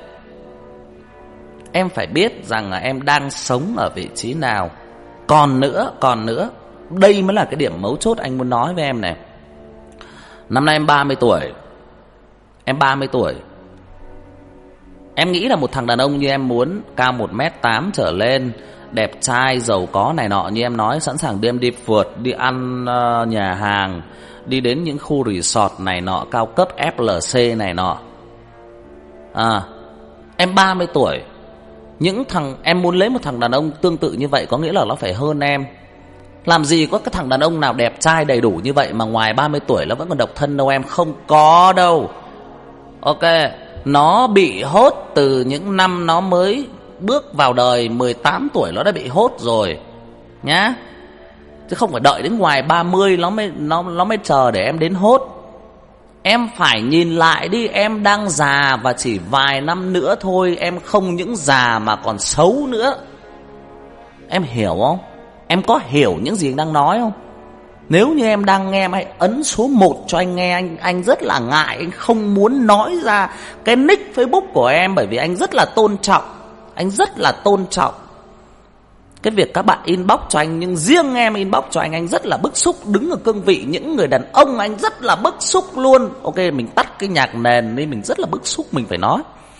[SPEAKER 1] em phải biết rằng là em đang sống ở vị trí nào. Còn nữa, còn nữa, đây mới là cái điểm mấu chốt anh muốn nói với em này. Năm nay em ba mươi tuổi. Em ba mươi tuổi. Em nghĩ là một thằng đàn ông như em muốn, cao một mét tám trở lên, đẹp trai, giàu có này nọ như em nói, sẵn sàng đem đi phượt, đi ăn uh, nhà hàng, đi đến những khu resort này nọ, cao cấp ép lờ xê này nọ. À, em ba mươi tuổi. Những thằng em muốn lấy một thằng đàn ông tương tự như vậy có nghĩa là nó phải hơn em. Làm gì có cái thằng đàn ông nào đẹp trai đầy đủ như vậy mà ngoài ba mươi tuổi nó vẫn còn độc thân đâu em, không có đâu. Ok, nó bị hốt từ những năm nó mới bước vào đời, mười tám tuổi nó đã bị hốt rồi nhá. Chứ không phải đợi đến ngoài ba mươi nó mới nó nó mới chờ để em đến hốt. Em phải nhìn lại đi, em đang già và chỉ vài năm nữa thôi em không những già mà còn xấu nữa. Em hiểu không? Em có hiểu những gì anh đang nói không? Nếu như em đang nghe, em hãy ấn số một cho anh nghe. Anh anh rất là ngại, anh không muốn nói ra cái nick Facebook của em, bởi vì anh rất là tôn trọng. Anh rất là tôn trọng cái việc các bạn inbox cho anh, nhưng riêng em inbox cho anh, anh rất là bức xúc. Đứng ở cương vị những người đàn ông, anh rất là bức xúc luôn. Ok, mình tắt cái nhạc nền đi, mình rất là bức xúc, mình phải nói.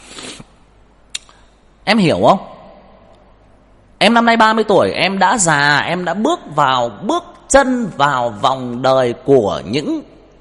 [SPEAKER 1] Em hiểu không? Em năm nay ba mươi tuổi, em đã già, em đã bước vào, bước chân vào vòng đời của những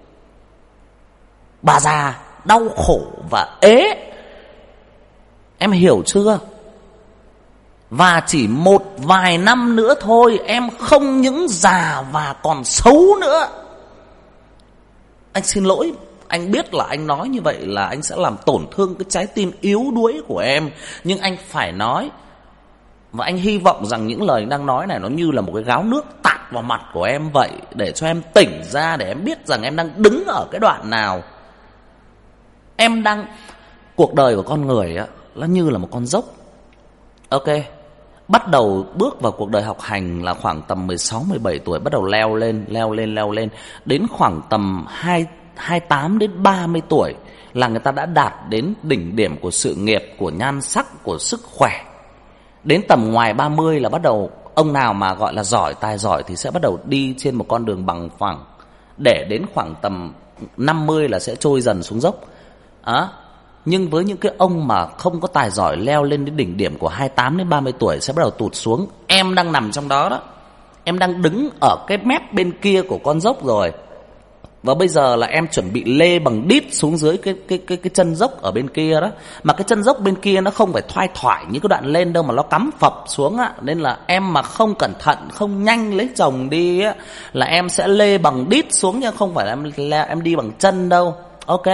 [SPEAKER 1] bà già đau khổ và ế. Em hiểu chưa? Và chỉ một vài năm nữa thôi, em không những già và còn xấu nữa. Anh xin lỗi, anh biết là anh nói như vậy là anh sẽ làm tổn thương cái trái tim yếu đuối của em, nhưng anh phải nói. Và anh hy vọng rằng những lời anh đang nói này nó như là một cái gáo nước tạt vào mặt của em vậy, để cho em tỉnh ra, để em biết rằng em đang đứng ở cái đoạn nào. Em đang... Cuộc đời của con người á, nó như là một con dốc. Ok, Bắt đầu bước vào cuộc đời học hành là khoảng tầm mười sáu mười bảy tuổi, bắt đầu leo lên, leo lên, leo lên. Đến khoảng tầm hai mươi tám đến ba mươi tuổi là người ta đã đạt đến đỉnh điểm của sự nghiệp, của nhan sắc, của sức khỏe. Đến tầm ngoài ba mươi là bắt đầu ông nào mà gọi là giỏi, tài giỏi thì sẽ bắt đầu đi trên một con đường bằng phẳng. Để đến khoảng tầm năm mươi là sẽ trôi dần xuống dốc. Đó. Nhưng với những cái ông mà không có tài giỏi leo lên đến đỉnh điểm của hai mươi tám đến ba mươi tuổi sẽ bắt đầu tụt xuống. Em đang nằm trong đó đó. Em đang đứng ở cái mép bên kia của con dốc rồi. Và bây giờ là em chuẩn bị lê bằng đít xuống dưới cái cái cái cái chân dốc ở bên kia đó. Mà cái chân dốc bên kia nó không phải thoai thoải như cái đoạn lên đâu, mà nó cắm phập xuống á. Nên là em mà không cẩn thận, không nhanh lấy chồng đi á, là em sẽ lê bằng đít xuống, chứ không phải là em, là em đi bằng chân đâu. Ok.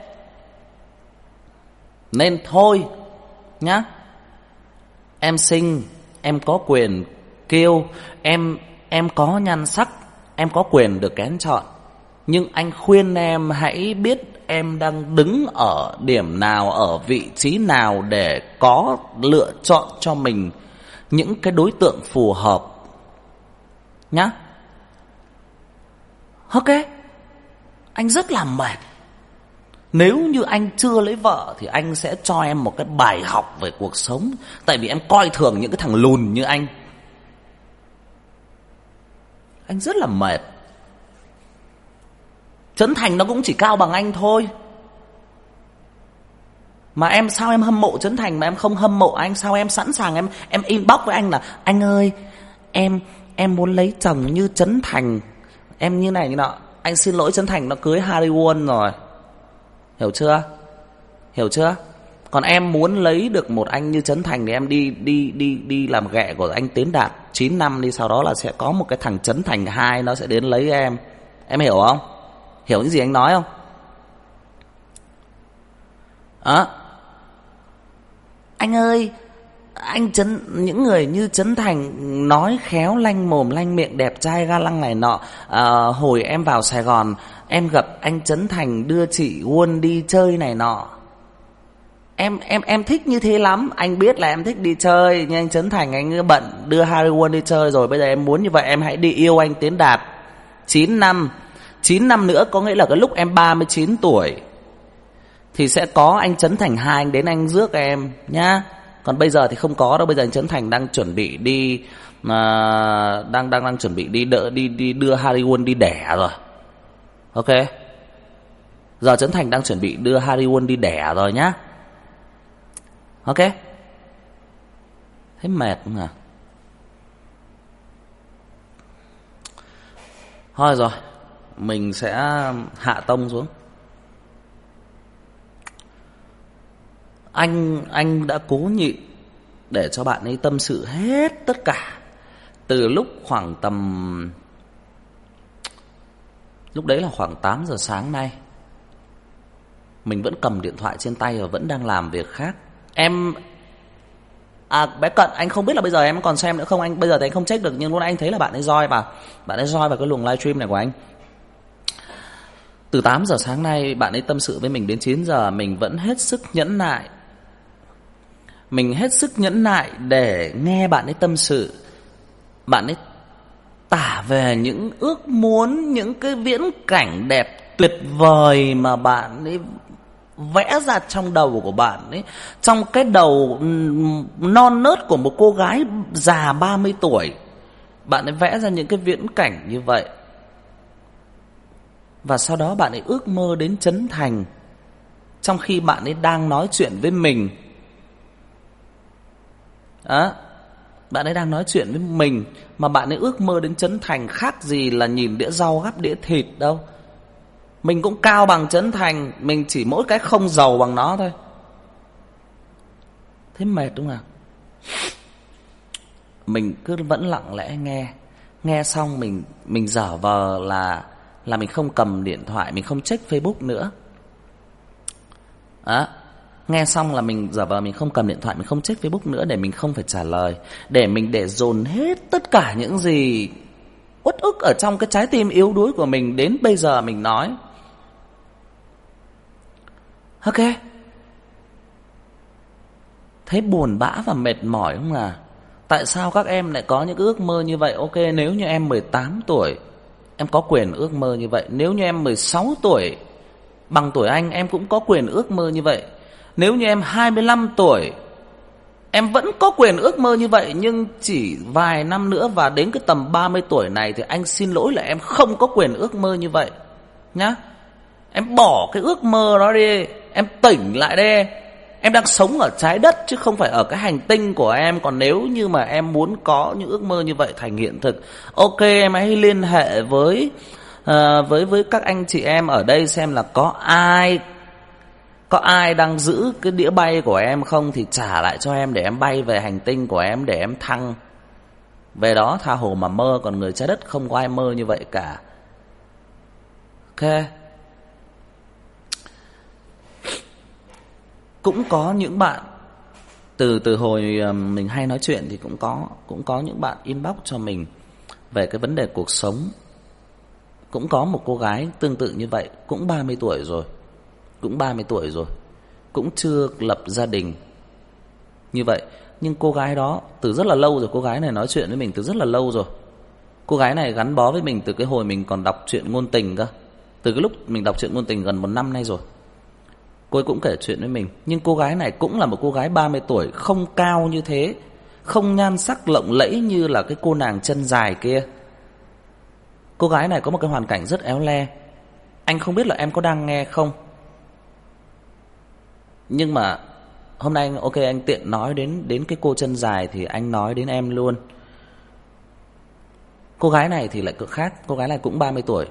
[SPEAKER 1] Nên thôi nhá. Em xinh, em có quyền kêu, em em có nhan sắc, em có quyền được kén chọn. Nhưng anh khuyên em hãy biết em đang đứng ở điểm nào, ở vị trí nào để có lựa chọn cho mình những cái đối tượng phù hợp nhá. Ok. Anh rất là mệt. Nếu như anh chưa lấy vợ thì anh sẽ cho em một cái bài học về cuộc sống. Tại vì em coi thường những cái thằng lùn như anh. Anh rất là mệt. Trấn Thành nó cũng chỉ cao bằng anh thôi. Mà em sao em hâm mộ Trấn Thành mà em không hâm mộ anh? Sao em sẵn sàng em em inbox với anh là anh ơi, em em muốn lấy chồng như Trấn Thành, em như này như nọ. Anh xin lỗi, Trấn Thành nó cưới Harry Won rồi. Hiểu chưa? Hiểu chưa? Còn em muốn lấy được một anh như Trấn Thành thì em đi đi đi đi làm ghẹ của anh Tiến Đạt chín năm đi, sau đó là sẽ có một cái thằng Trấn Thành hai nó sẽ đến lấy em. Em hiểu không? Hiểu những gì anh nói không? Đó. Anh ơi, anh Trấn, những người như Trấn Thành nói khéo, lanh mồm lanh miệng, đẹp trai ga lăng này nọ. À, hồi em vào Sài Gòn em gặp anh Trấn Thành đưa chị Won đi chơi này nọ. Em em em thích như thế lắm. Anh biết là em thích đi chơi, nhưng anh Trấn Thành anh bận đưa Harry Won đi chơi rồi. Bây giờ em muốn như vậy, em hãy đi yêu anh Tiến Đạt chín năm. Chín năm nữa có nghĩa là cái lúc em ba mươi chín tuổi thì sẽ có anh Trấn Thành hai, anh đến anh rước em nhá. Còn bây giờ thì không có đâu. Bây giờ anh Trấn Thành đang chuẩn bị đi à, đang đang đang chuẩn bị đi đỡ đi đi đưa Harry Won đi đẻ rồi. Ok. Giờ Trấn Thành đang chuẩn bị đưa Harry Won đi đẻ rồi nhá. Ok. Thấy mệt không à? Thôi rồi, mình sẽ hạ tông xuống. Anh anh đã cố nhịn để cho bạn ấy tâm sự hết tất cả. Từ lúc khoảng tầm lúc đấy là khoảng tám giờ sáng nay. Mình vẫn cầm điện thoại trên tay và vẫn đang làm việc khác. Em À bé Cận, anh không biết là bây giờ em còn xem nữa không. Anh bây giờ thì anh không check được, nhưng lúc nãy anh thấy là bạn ấy join vào. Bạn ấy join vào cái luồng livestream này của anh. Từ tám giờ sáng nay bạn ấy tâm sự với mình đến chín giờ. Mình vẫn hết sức nhẫn nại. Mình hết sức nhẫn nại để nghe bạn ấy tâm sự. Bạn ấy tả về những ước muốn, những cái viễn cảnh đẹp tuyệt vời mà bạn ấy vẽ ra trong đầu của bạn ấy. Trong cái đầu non nớt của một cô gái già ba mươi tuổi, bạn ấy vẽ ra những cái viễn cảnh như vậy. Và sau đó bạn ấy ước mơ đến Trấn Thành, trong khi bạn ấy đang nói chuyện với mình. Đó. Bạn ấy đang nói chuyện với mình mà bạn ấy ước mơ đến Trấn Thành, khác gì là nhìn đĩa rau gắp đĩa thịt đâu. Mình cũng cao bằng Trấn Thành, mình chỉ mỗi cái không giàu bằng nó thôi. Thế mệt đúng không ạ? Mình cứ vẫn lặng lẽ nghe. Nghe xong mình mình giả vờ là là mình không cầm điện thoại, mình không check Facebook nữa. Đó. Nghe xong là mình giả vờ mình không cầm điện thoại, mình không check Facebook nữa để mình không phải trả lời, để mình để dồn hết tất cả những gì uất ức ở trong cái trái tim yếu đuối của mình đến bây giờ mình nói. Ok. Thấy buồn bã và mệt mỏi không à? Tại sao các em lại có những ước mơ như vậy? Ok, nếu như em mười tám tuổi, em có quyền ước mơ như vậy. Nếu như em mười sáu tuổi, bằng tuổi anh, em cũng có quyền ước mơ như vậy. Nếu như em hai mươi lăm tuổi, em vẫn có quyền ước mơ như vậy. Nhưng chỉ vài năm nữa và đến cái tầm ba mươi tuổi này thì anh xin lỗi là em không có quyền ước mơ như vậy nhá. Em bỏ cái ước mơ đó đi, em tỉnh lại đi. Em đang sống ở trái đất chứ không phải ở cái hành tinh của em. Còn nếu như mà em muốn có những ước mơ như vậy thành hiện thực, ok, em hãy liên hệ với uh, với với các anh chị em ở đây xem là có ai có ai đang giữ cái đĩa bay của em không, thì trả lại cho em để em bay về hành tinh của em, để em thăng về đó tha hồ mà mơ. Còn người trái đất không có ai mơ như vậy cả. Ok. Cũng có những bạn từ từ hồi mình hay nói chuyện thì cũng có cũng có những bạn inbox cho mình về cái vấn đề cuộc sống. Cũng có một cô gái tương tự như vậy, cũng ba mươi tuổi rồi. Cũng ba mươi tuổi rồi, cũng chưa lập gia đình như vậy. Nhưng cô gái đó từ rất là lâu rồi, cô gái này nói chuyện với mình từ rất là lâu rồi. Cô gái này gắn bó với mình từ cái hồi mình còn đọc truyện ngôn tình cơ. Từ cái lúc mình đọc truyện ngôn tình gần một năm nay rồi, cô ấy cũng kể chuyện với mình. Nhưng cô gái này cũng là một cô gái ba mươi tuổi, không cao như thế, không nhan sắc lộng lẫy như là cái cô nàng chân dài kia. Cô gái này có một cái hoàn cảnh rất éo le. Anh không biết là em có đang nghe không, nhưng mà hôm nay anh, ok, anh tiện nói đến đến cái cô chân dài thì anh nói đến em luôn. Cô gái này thì lại cực khác. Cô gái này cũng ba mươi tuổi.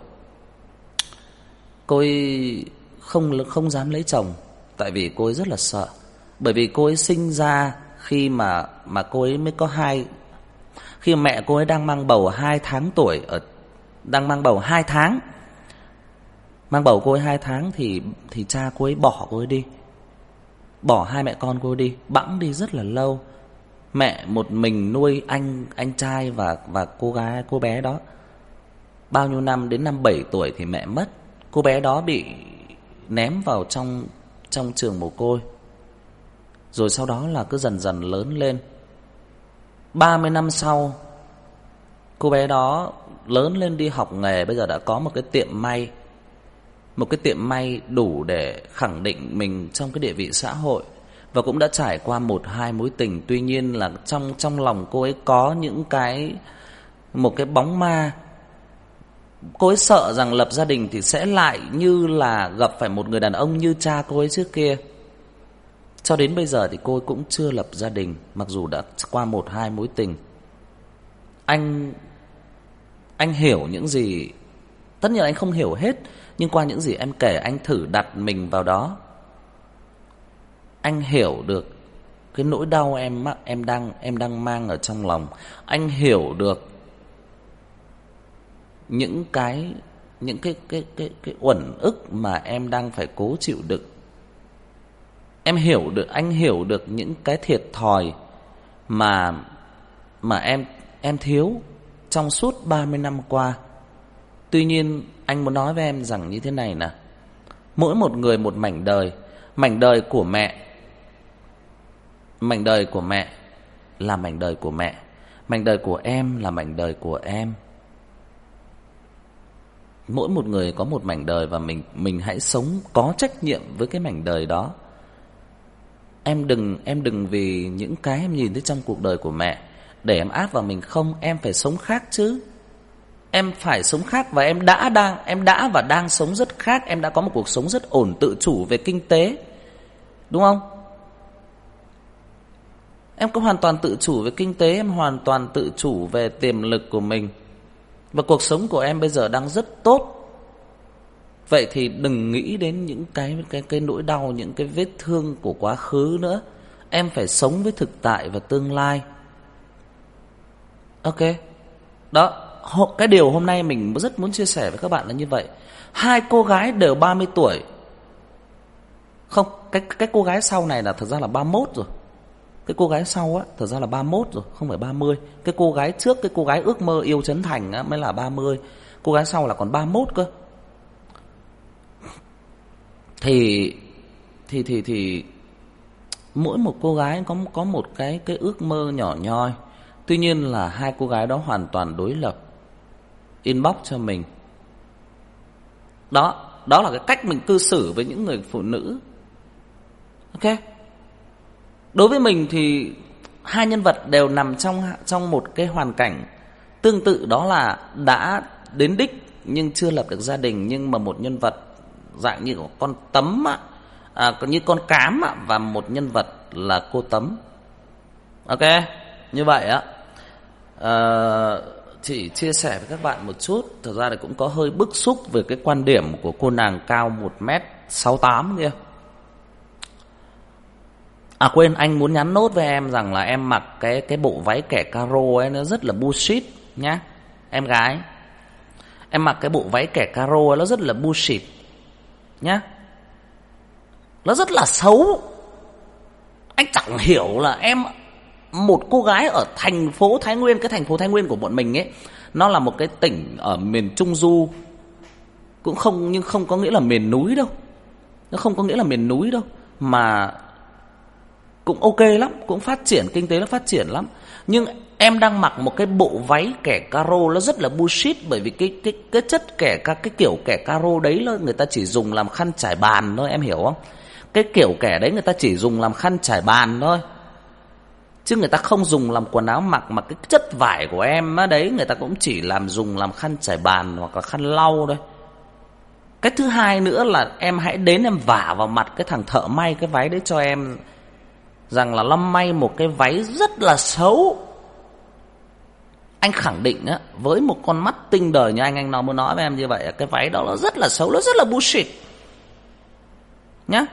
[SPEAKER 1] Cô ấy không không dám lấy chồng tại vì cô ấy rất là sợ. Bởi vì cô ấy sinh ra khi mà mà cô ấy mới có hai khi mà mẹ cô ấy đang mang bầu hai tháng tuổi ở đang mang bầu hai tháng. Mang bầu cô ấy hai tháng thì thì cha cô ấy bỏ cô ấy đi. Bỏ hai mẹ con cô ấy đi, bẵng đi rất là lâu. Mẹ một mình nuôi anh anh trai và và cô gái cô bé đó. Bao nhiêu năm, đến năm bảy tuổi thì mẹ mất. Cô bé đó bị ném vào trong trong trường mồ côi. Rồi sau đó là cứ dần dần lớn lên. ba mươi năm sau, cô bé đó lớn lên đi học nghề, bây giờ đã có một cái tiệm may. Một cái tiệm may đủ để khẳng định mình trong cái địa vị xã hội. Và cũng đã trải qua một hai mối tình. Tuy nhiên là trong trong lòng cô ấy có những cái một cái bóng ma. Cô ấy sợ rằng lập gia đình thì sẽ lại như là gặp phải một người đàn ông như cha cô ấy trước kia. Cho đến bây giờ thì cô ấy cũng chưa lập gia đình, mặc dù đã qua một hai mối tình. Anh Anh hiểu những gì. Tất nhiên anh không hiểu hết, nhưng qua những gì em kể, anh thử đặt mình vào đó. Anh hiểu được cái nỗi đau em em đang em đang mang ở trong lòng. Anh hiểu được những cái những cái cái cái cái uẩn ức mà em đang phải cố chịu đựng. Em hiểu được, anh hiểu được những cái thiệt thòi mà mà em em thiếu trong suốt ba mươi năm qua. Tuy nhiên anh muốn nói với em rằng như thế này nè. Mỗi một người một mảnh đời. Mảnh đời của mẹ Mảnh đời của mẹ là mảnh đời của mẹ. Mảnh đời của em là mảnh đời của em. Mỗi một người có một mảnh đời và mình mình hãy sống có trách nhiệm với cái mảnh đời đó. Em đừng em đừng vì những cái em nhìn thấy trong cuộc đời của mẹ để em áp vào mình. Không, em phải sống khác chứ. Em phải sống khác và em đã đang em đã và đang sống rất khác. Em đã có một cuộc sống rất ổn, tự chủ về kinh tế, đúng không? Em có hoàn toàn tự chủ về kinh tế, em hoàn toàn tự chủ về tiềm lực của mình. Và cuộc sống của em bây giờ đang rất tốt. Vậy thì đừng nghĩ đến những cái cái cái nỗi đau, những cái vết thương của quá khứ nữa. Em phải sống với thực tại và tương lai. Ok. Đó, cái điều hôm nay mình rất muốn chia sẻ với các bạn là như vậy. Hai cô gái đều ba mươi tuổi. Không, cái cái cô gái sau này là thật ra là ba mươi mốt rồi. Cái cô gái sau á, thật ra là ba mươi mốt rồi, không phải ba mươi. Cái cô gái trước, cái cô gái ước mơ yêu Trấn Thành á, mới là ba mươi. Cô gái sau là còn ba mươi mốt cơ. Thì Thì thì thì mỗi một cô gái có có một cái cái ước mơ nhỏ nhoi. Tuy nhiên là hai cô gái đó hoàn toàn đối lập, inbox cho mình. Đó, đó là cái cách mình cư xử với những người phụ nữ. Ok. Đối với mình thì hai nhân vật đều nằm trong trong một cái hoàn cảnh tương tự, đó là đã đến đích nhưng chưa lập được gia đình, nhưng mà một nhân vật dạng như con Tấm á, à, như con Cám á, và một nhân vật là cô Tấm. Ok, như vậy á. À, chỉ chia sẻ với các bạn một chút, thật ra thì cũng có hơi bức xúc về cái quan điểm của cô nàng cao một mét sáu tám kia. À quên, anh muốn nhắn nốt với em rằng là em mặc cái cái bộ váy kẻ caro ấy nó rất là bullshit nhá. Em gái, em mặc cái bộ váy kẻ caro ấy nó rất là bullshit nhá. Nó rất là xấu. Anh chẳng hiểu là em, một cô gái ở thành phố Thái Nguyên, cái thành phố Thái Nguyên của bọn mình ấy, nó là một cái tỉnh ở miền Trung Du, cũng không, nhưng không có nghĩa là miền núi đâu. Nó không có nghĩa là miền núi đâu, mà cũng ok lắm, cũng phát triển, kinh tế nó phát triển lắm. Nhưng em đang mặc một cái bộ váy kẻ caro nó rất là bullshit, bởi vì cái cái cái chất kẻ cái, cái kiểu kẻ caro đấy là người ta chỉ dùng làm khăn trải bàn thôi, em hiểu không? Cái kiểu kẻ đấy người ta chỉ dùng làm khăn trải bàn thôi, chứ người ta không dùng làm quần áo mặc. Mà cái chất vải của em á đấy, người ta cũng chỉ làm dùng làm khăn trải bàn hoặc là khăn lau thôi. Cái thứ hai nữa là em hãy đến em vả vào mặt cái thằng thợ may cái váy đấy cho em rằng là nó may một cái váy rất là xấu. Anh khẳng định á, với một con mắt tinh đời như anh, anh nó muốn nói với em như vậy, cái váy đó nó rất là xấu, nó rất là bullshit nhá.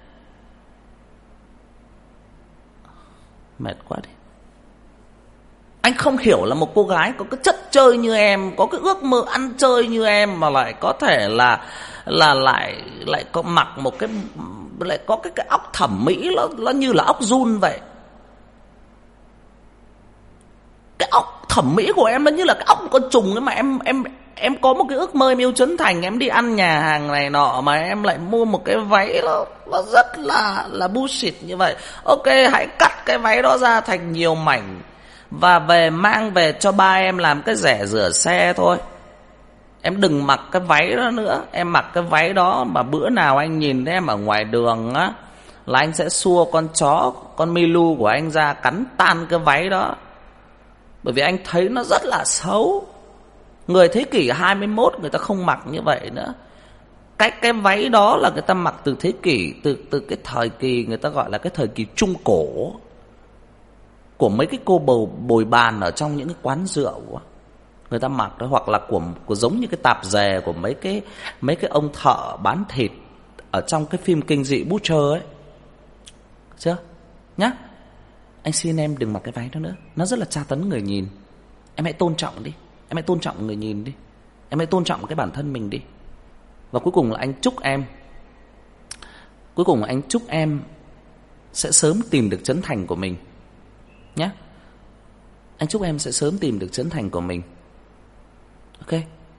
[SPEAKER 1] Mệt quá đi. Anh không hiểu là một cô gái có cái chất chơi như em, có cái ước mơ ăn chơi như em, mà lại có thể là là lại lại có mặc một cái, lại có cái cái óc thẩm mỹ nó nó như là óc giun vậy. Cái óc thẩm mỹ của em nó như là cái óc con trùng ấy, mà em em em có một cái ước mơ em yêu Trấn Thành, em đi ăn nhà hàng này nọ mà em lại mua một cái váy nó nó rất là là bullshit như vậy. Ok, hãy cắt cái váy đó ra thành nhiều mảnh và về mang về cho ba em làm cái rẻ rửa xe thôi. Em đừng mặc cái váy đó nữa. Em mặc cái váy đó mà bữa nào anh nhìn thấy em ở ngoài đường á, là anh sẽ xua con chó, con Milu của anh ra cắn tan cái váy đó. Bởi vì anh thấy nó rất là xấu. Người thế kỷ hai mươi mốt người ta không mặc như vậy nữa. Cái cái váy đó là người ta mặc từ thế kỷ, từ từ cái thời kỳ người ta gọi là cái thời kỳ trung cổ, của mấy cái cô bầu bồi bàn ở trong những cái quán rượu người ta mặc đó, hoặc là của, của giống như cái tạp dề của mấy cái mấy cái ông thợ bán thịt ở trong cái phim kinh dị Butcher ấy. Chưa? Nhá. Anh xin em đừng mặc cái váy đó nữa, nó rất là tra tấn người nhìn. Em hãy tôn trọng đi. Em hãy tôn trọng người nhìn đi. Em hãy tôn trọng cái bản thân mình đi. Và cuối cùng là anh chúc em Cuối cùng là anh chúc em sẽ sớm tìm được Trấn Thành của mình nhé. Anh chúc em sẽ sớm tìm được Trấn Thành của mình. Ok.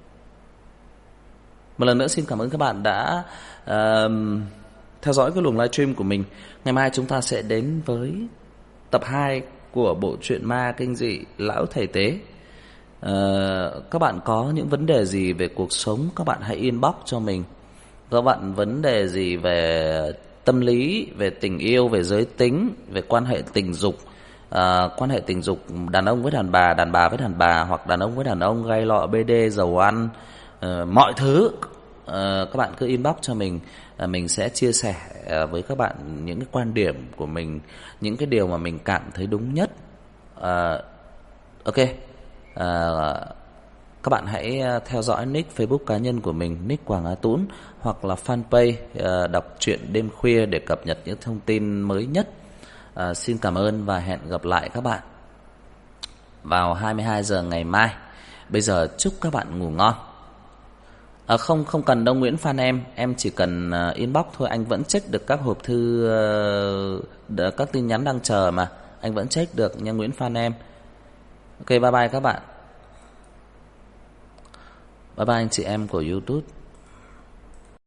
[SPEAKER 1] Một lần nữa xin cảm ơn các bạn đã uh, theo dõi cái luồng livestream của mình. Ngày mai chúng ta sẽ đến với tập hai của bộ truyện ma kinh dị Lão Thầy Tế. Uh, các bạn có những vấn đề gì về cuộc sống, các bạn hãy inbox cho mình. Các bạn vấn đề gì về tâm lý, về tình yêu, về giới tính, về quan hệ tình dục, uh, quan hệ tình dục đàn ông với đàn bà, đàn bà với đàn bà, hoặc đàn ông với đàn ông, gay lọ, bê đê, dầu ăn, uh, mọi thứ, uh, các bạn cứ inbox cho mình. uh, Mình sẽ chia sẻ uh, với các bạn những cái quan điểm của mình, những cái điều mà mình cảm thấy đúng nhất. uh, Ok. uh, Các bạn hãy theo dõi nick Facebook cá nhân của mình, nick Quảng Á Tún, hoặc là fanpage uh, đọc truyện đêm khuya để cập nhật những thông tin mới nhất. uh, Xin cảm ơn và hẹn gặp lại các bạn vào hai mươi hai giờ ngày mai. Bây giờ chúc các bạn ngủ ngon. à, Không không cần đâu Nguyễn Phan em. Em chỉ cần uh, inbox thôi. Anh vẫn check được các hộp thư, uh, các tin nhắn đang chờ mà. Anh vẫn check được nha Nguyễn Phan em. Ok, bye bye các bạn. Bye bye anh chị em của YouTube.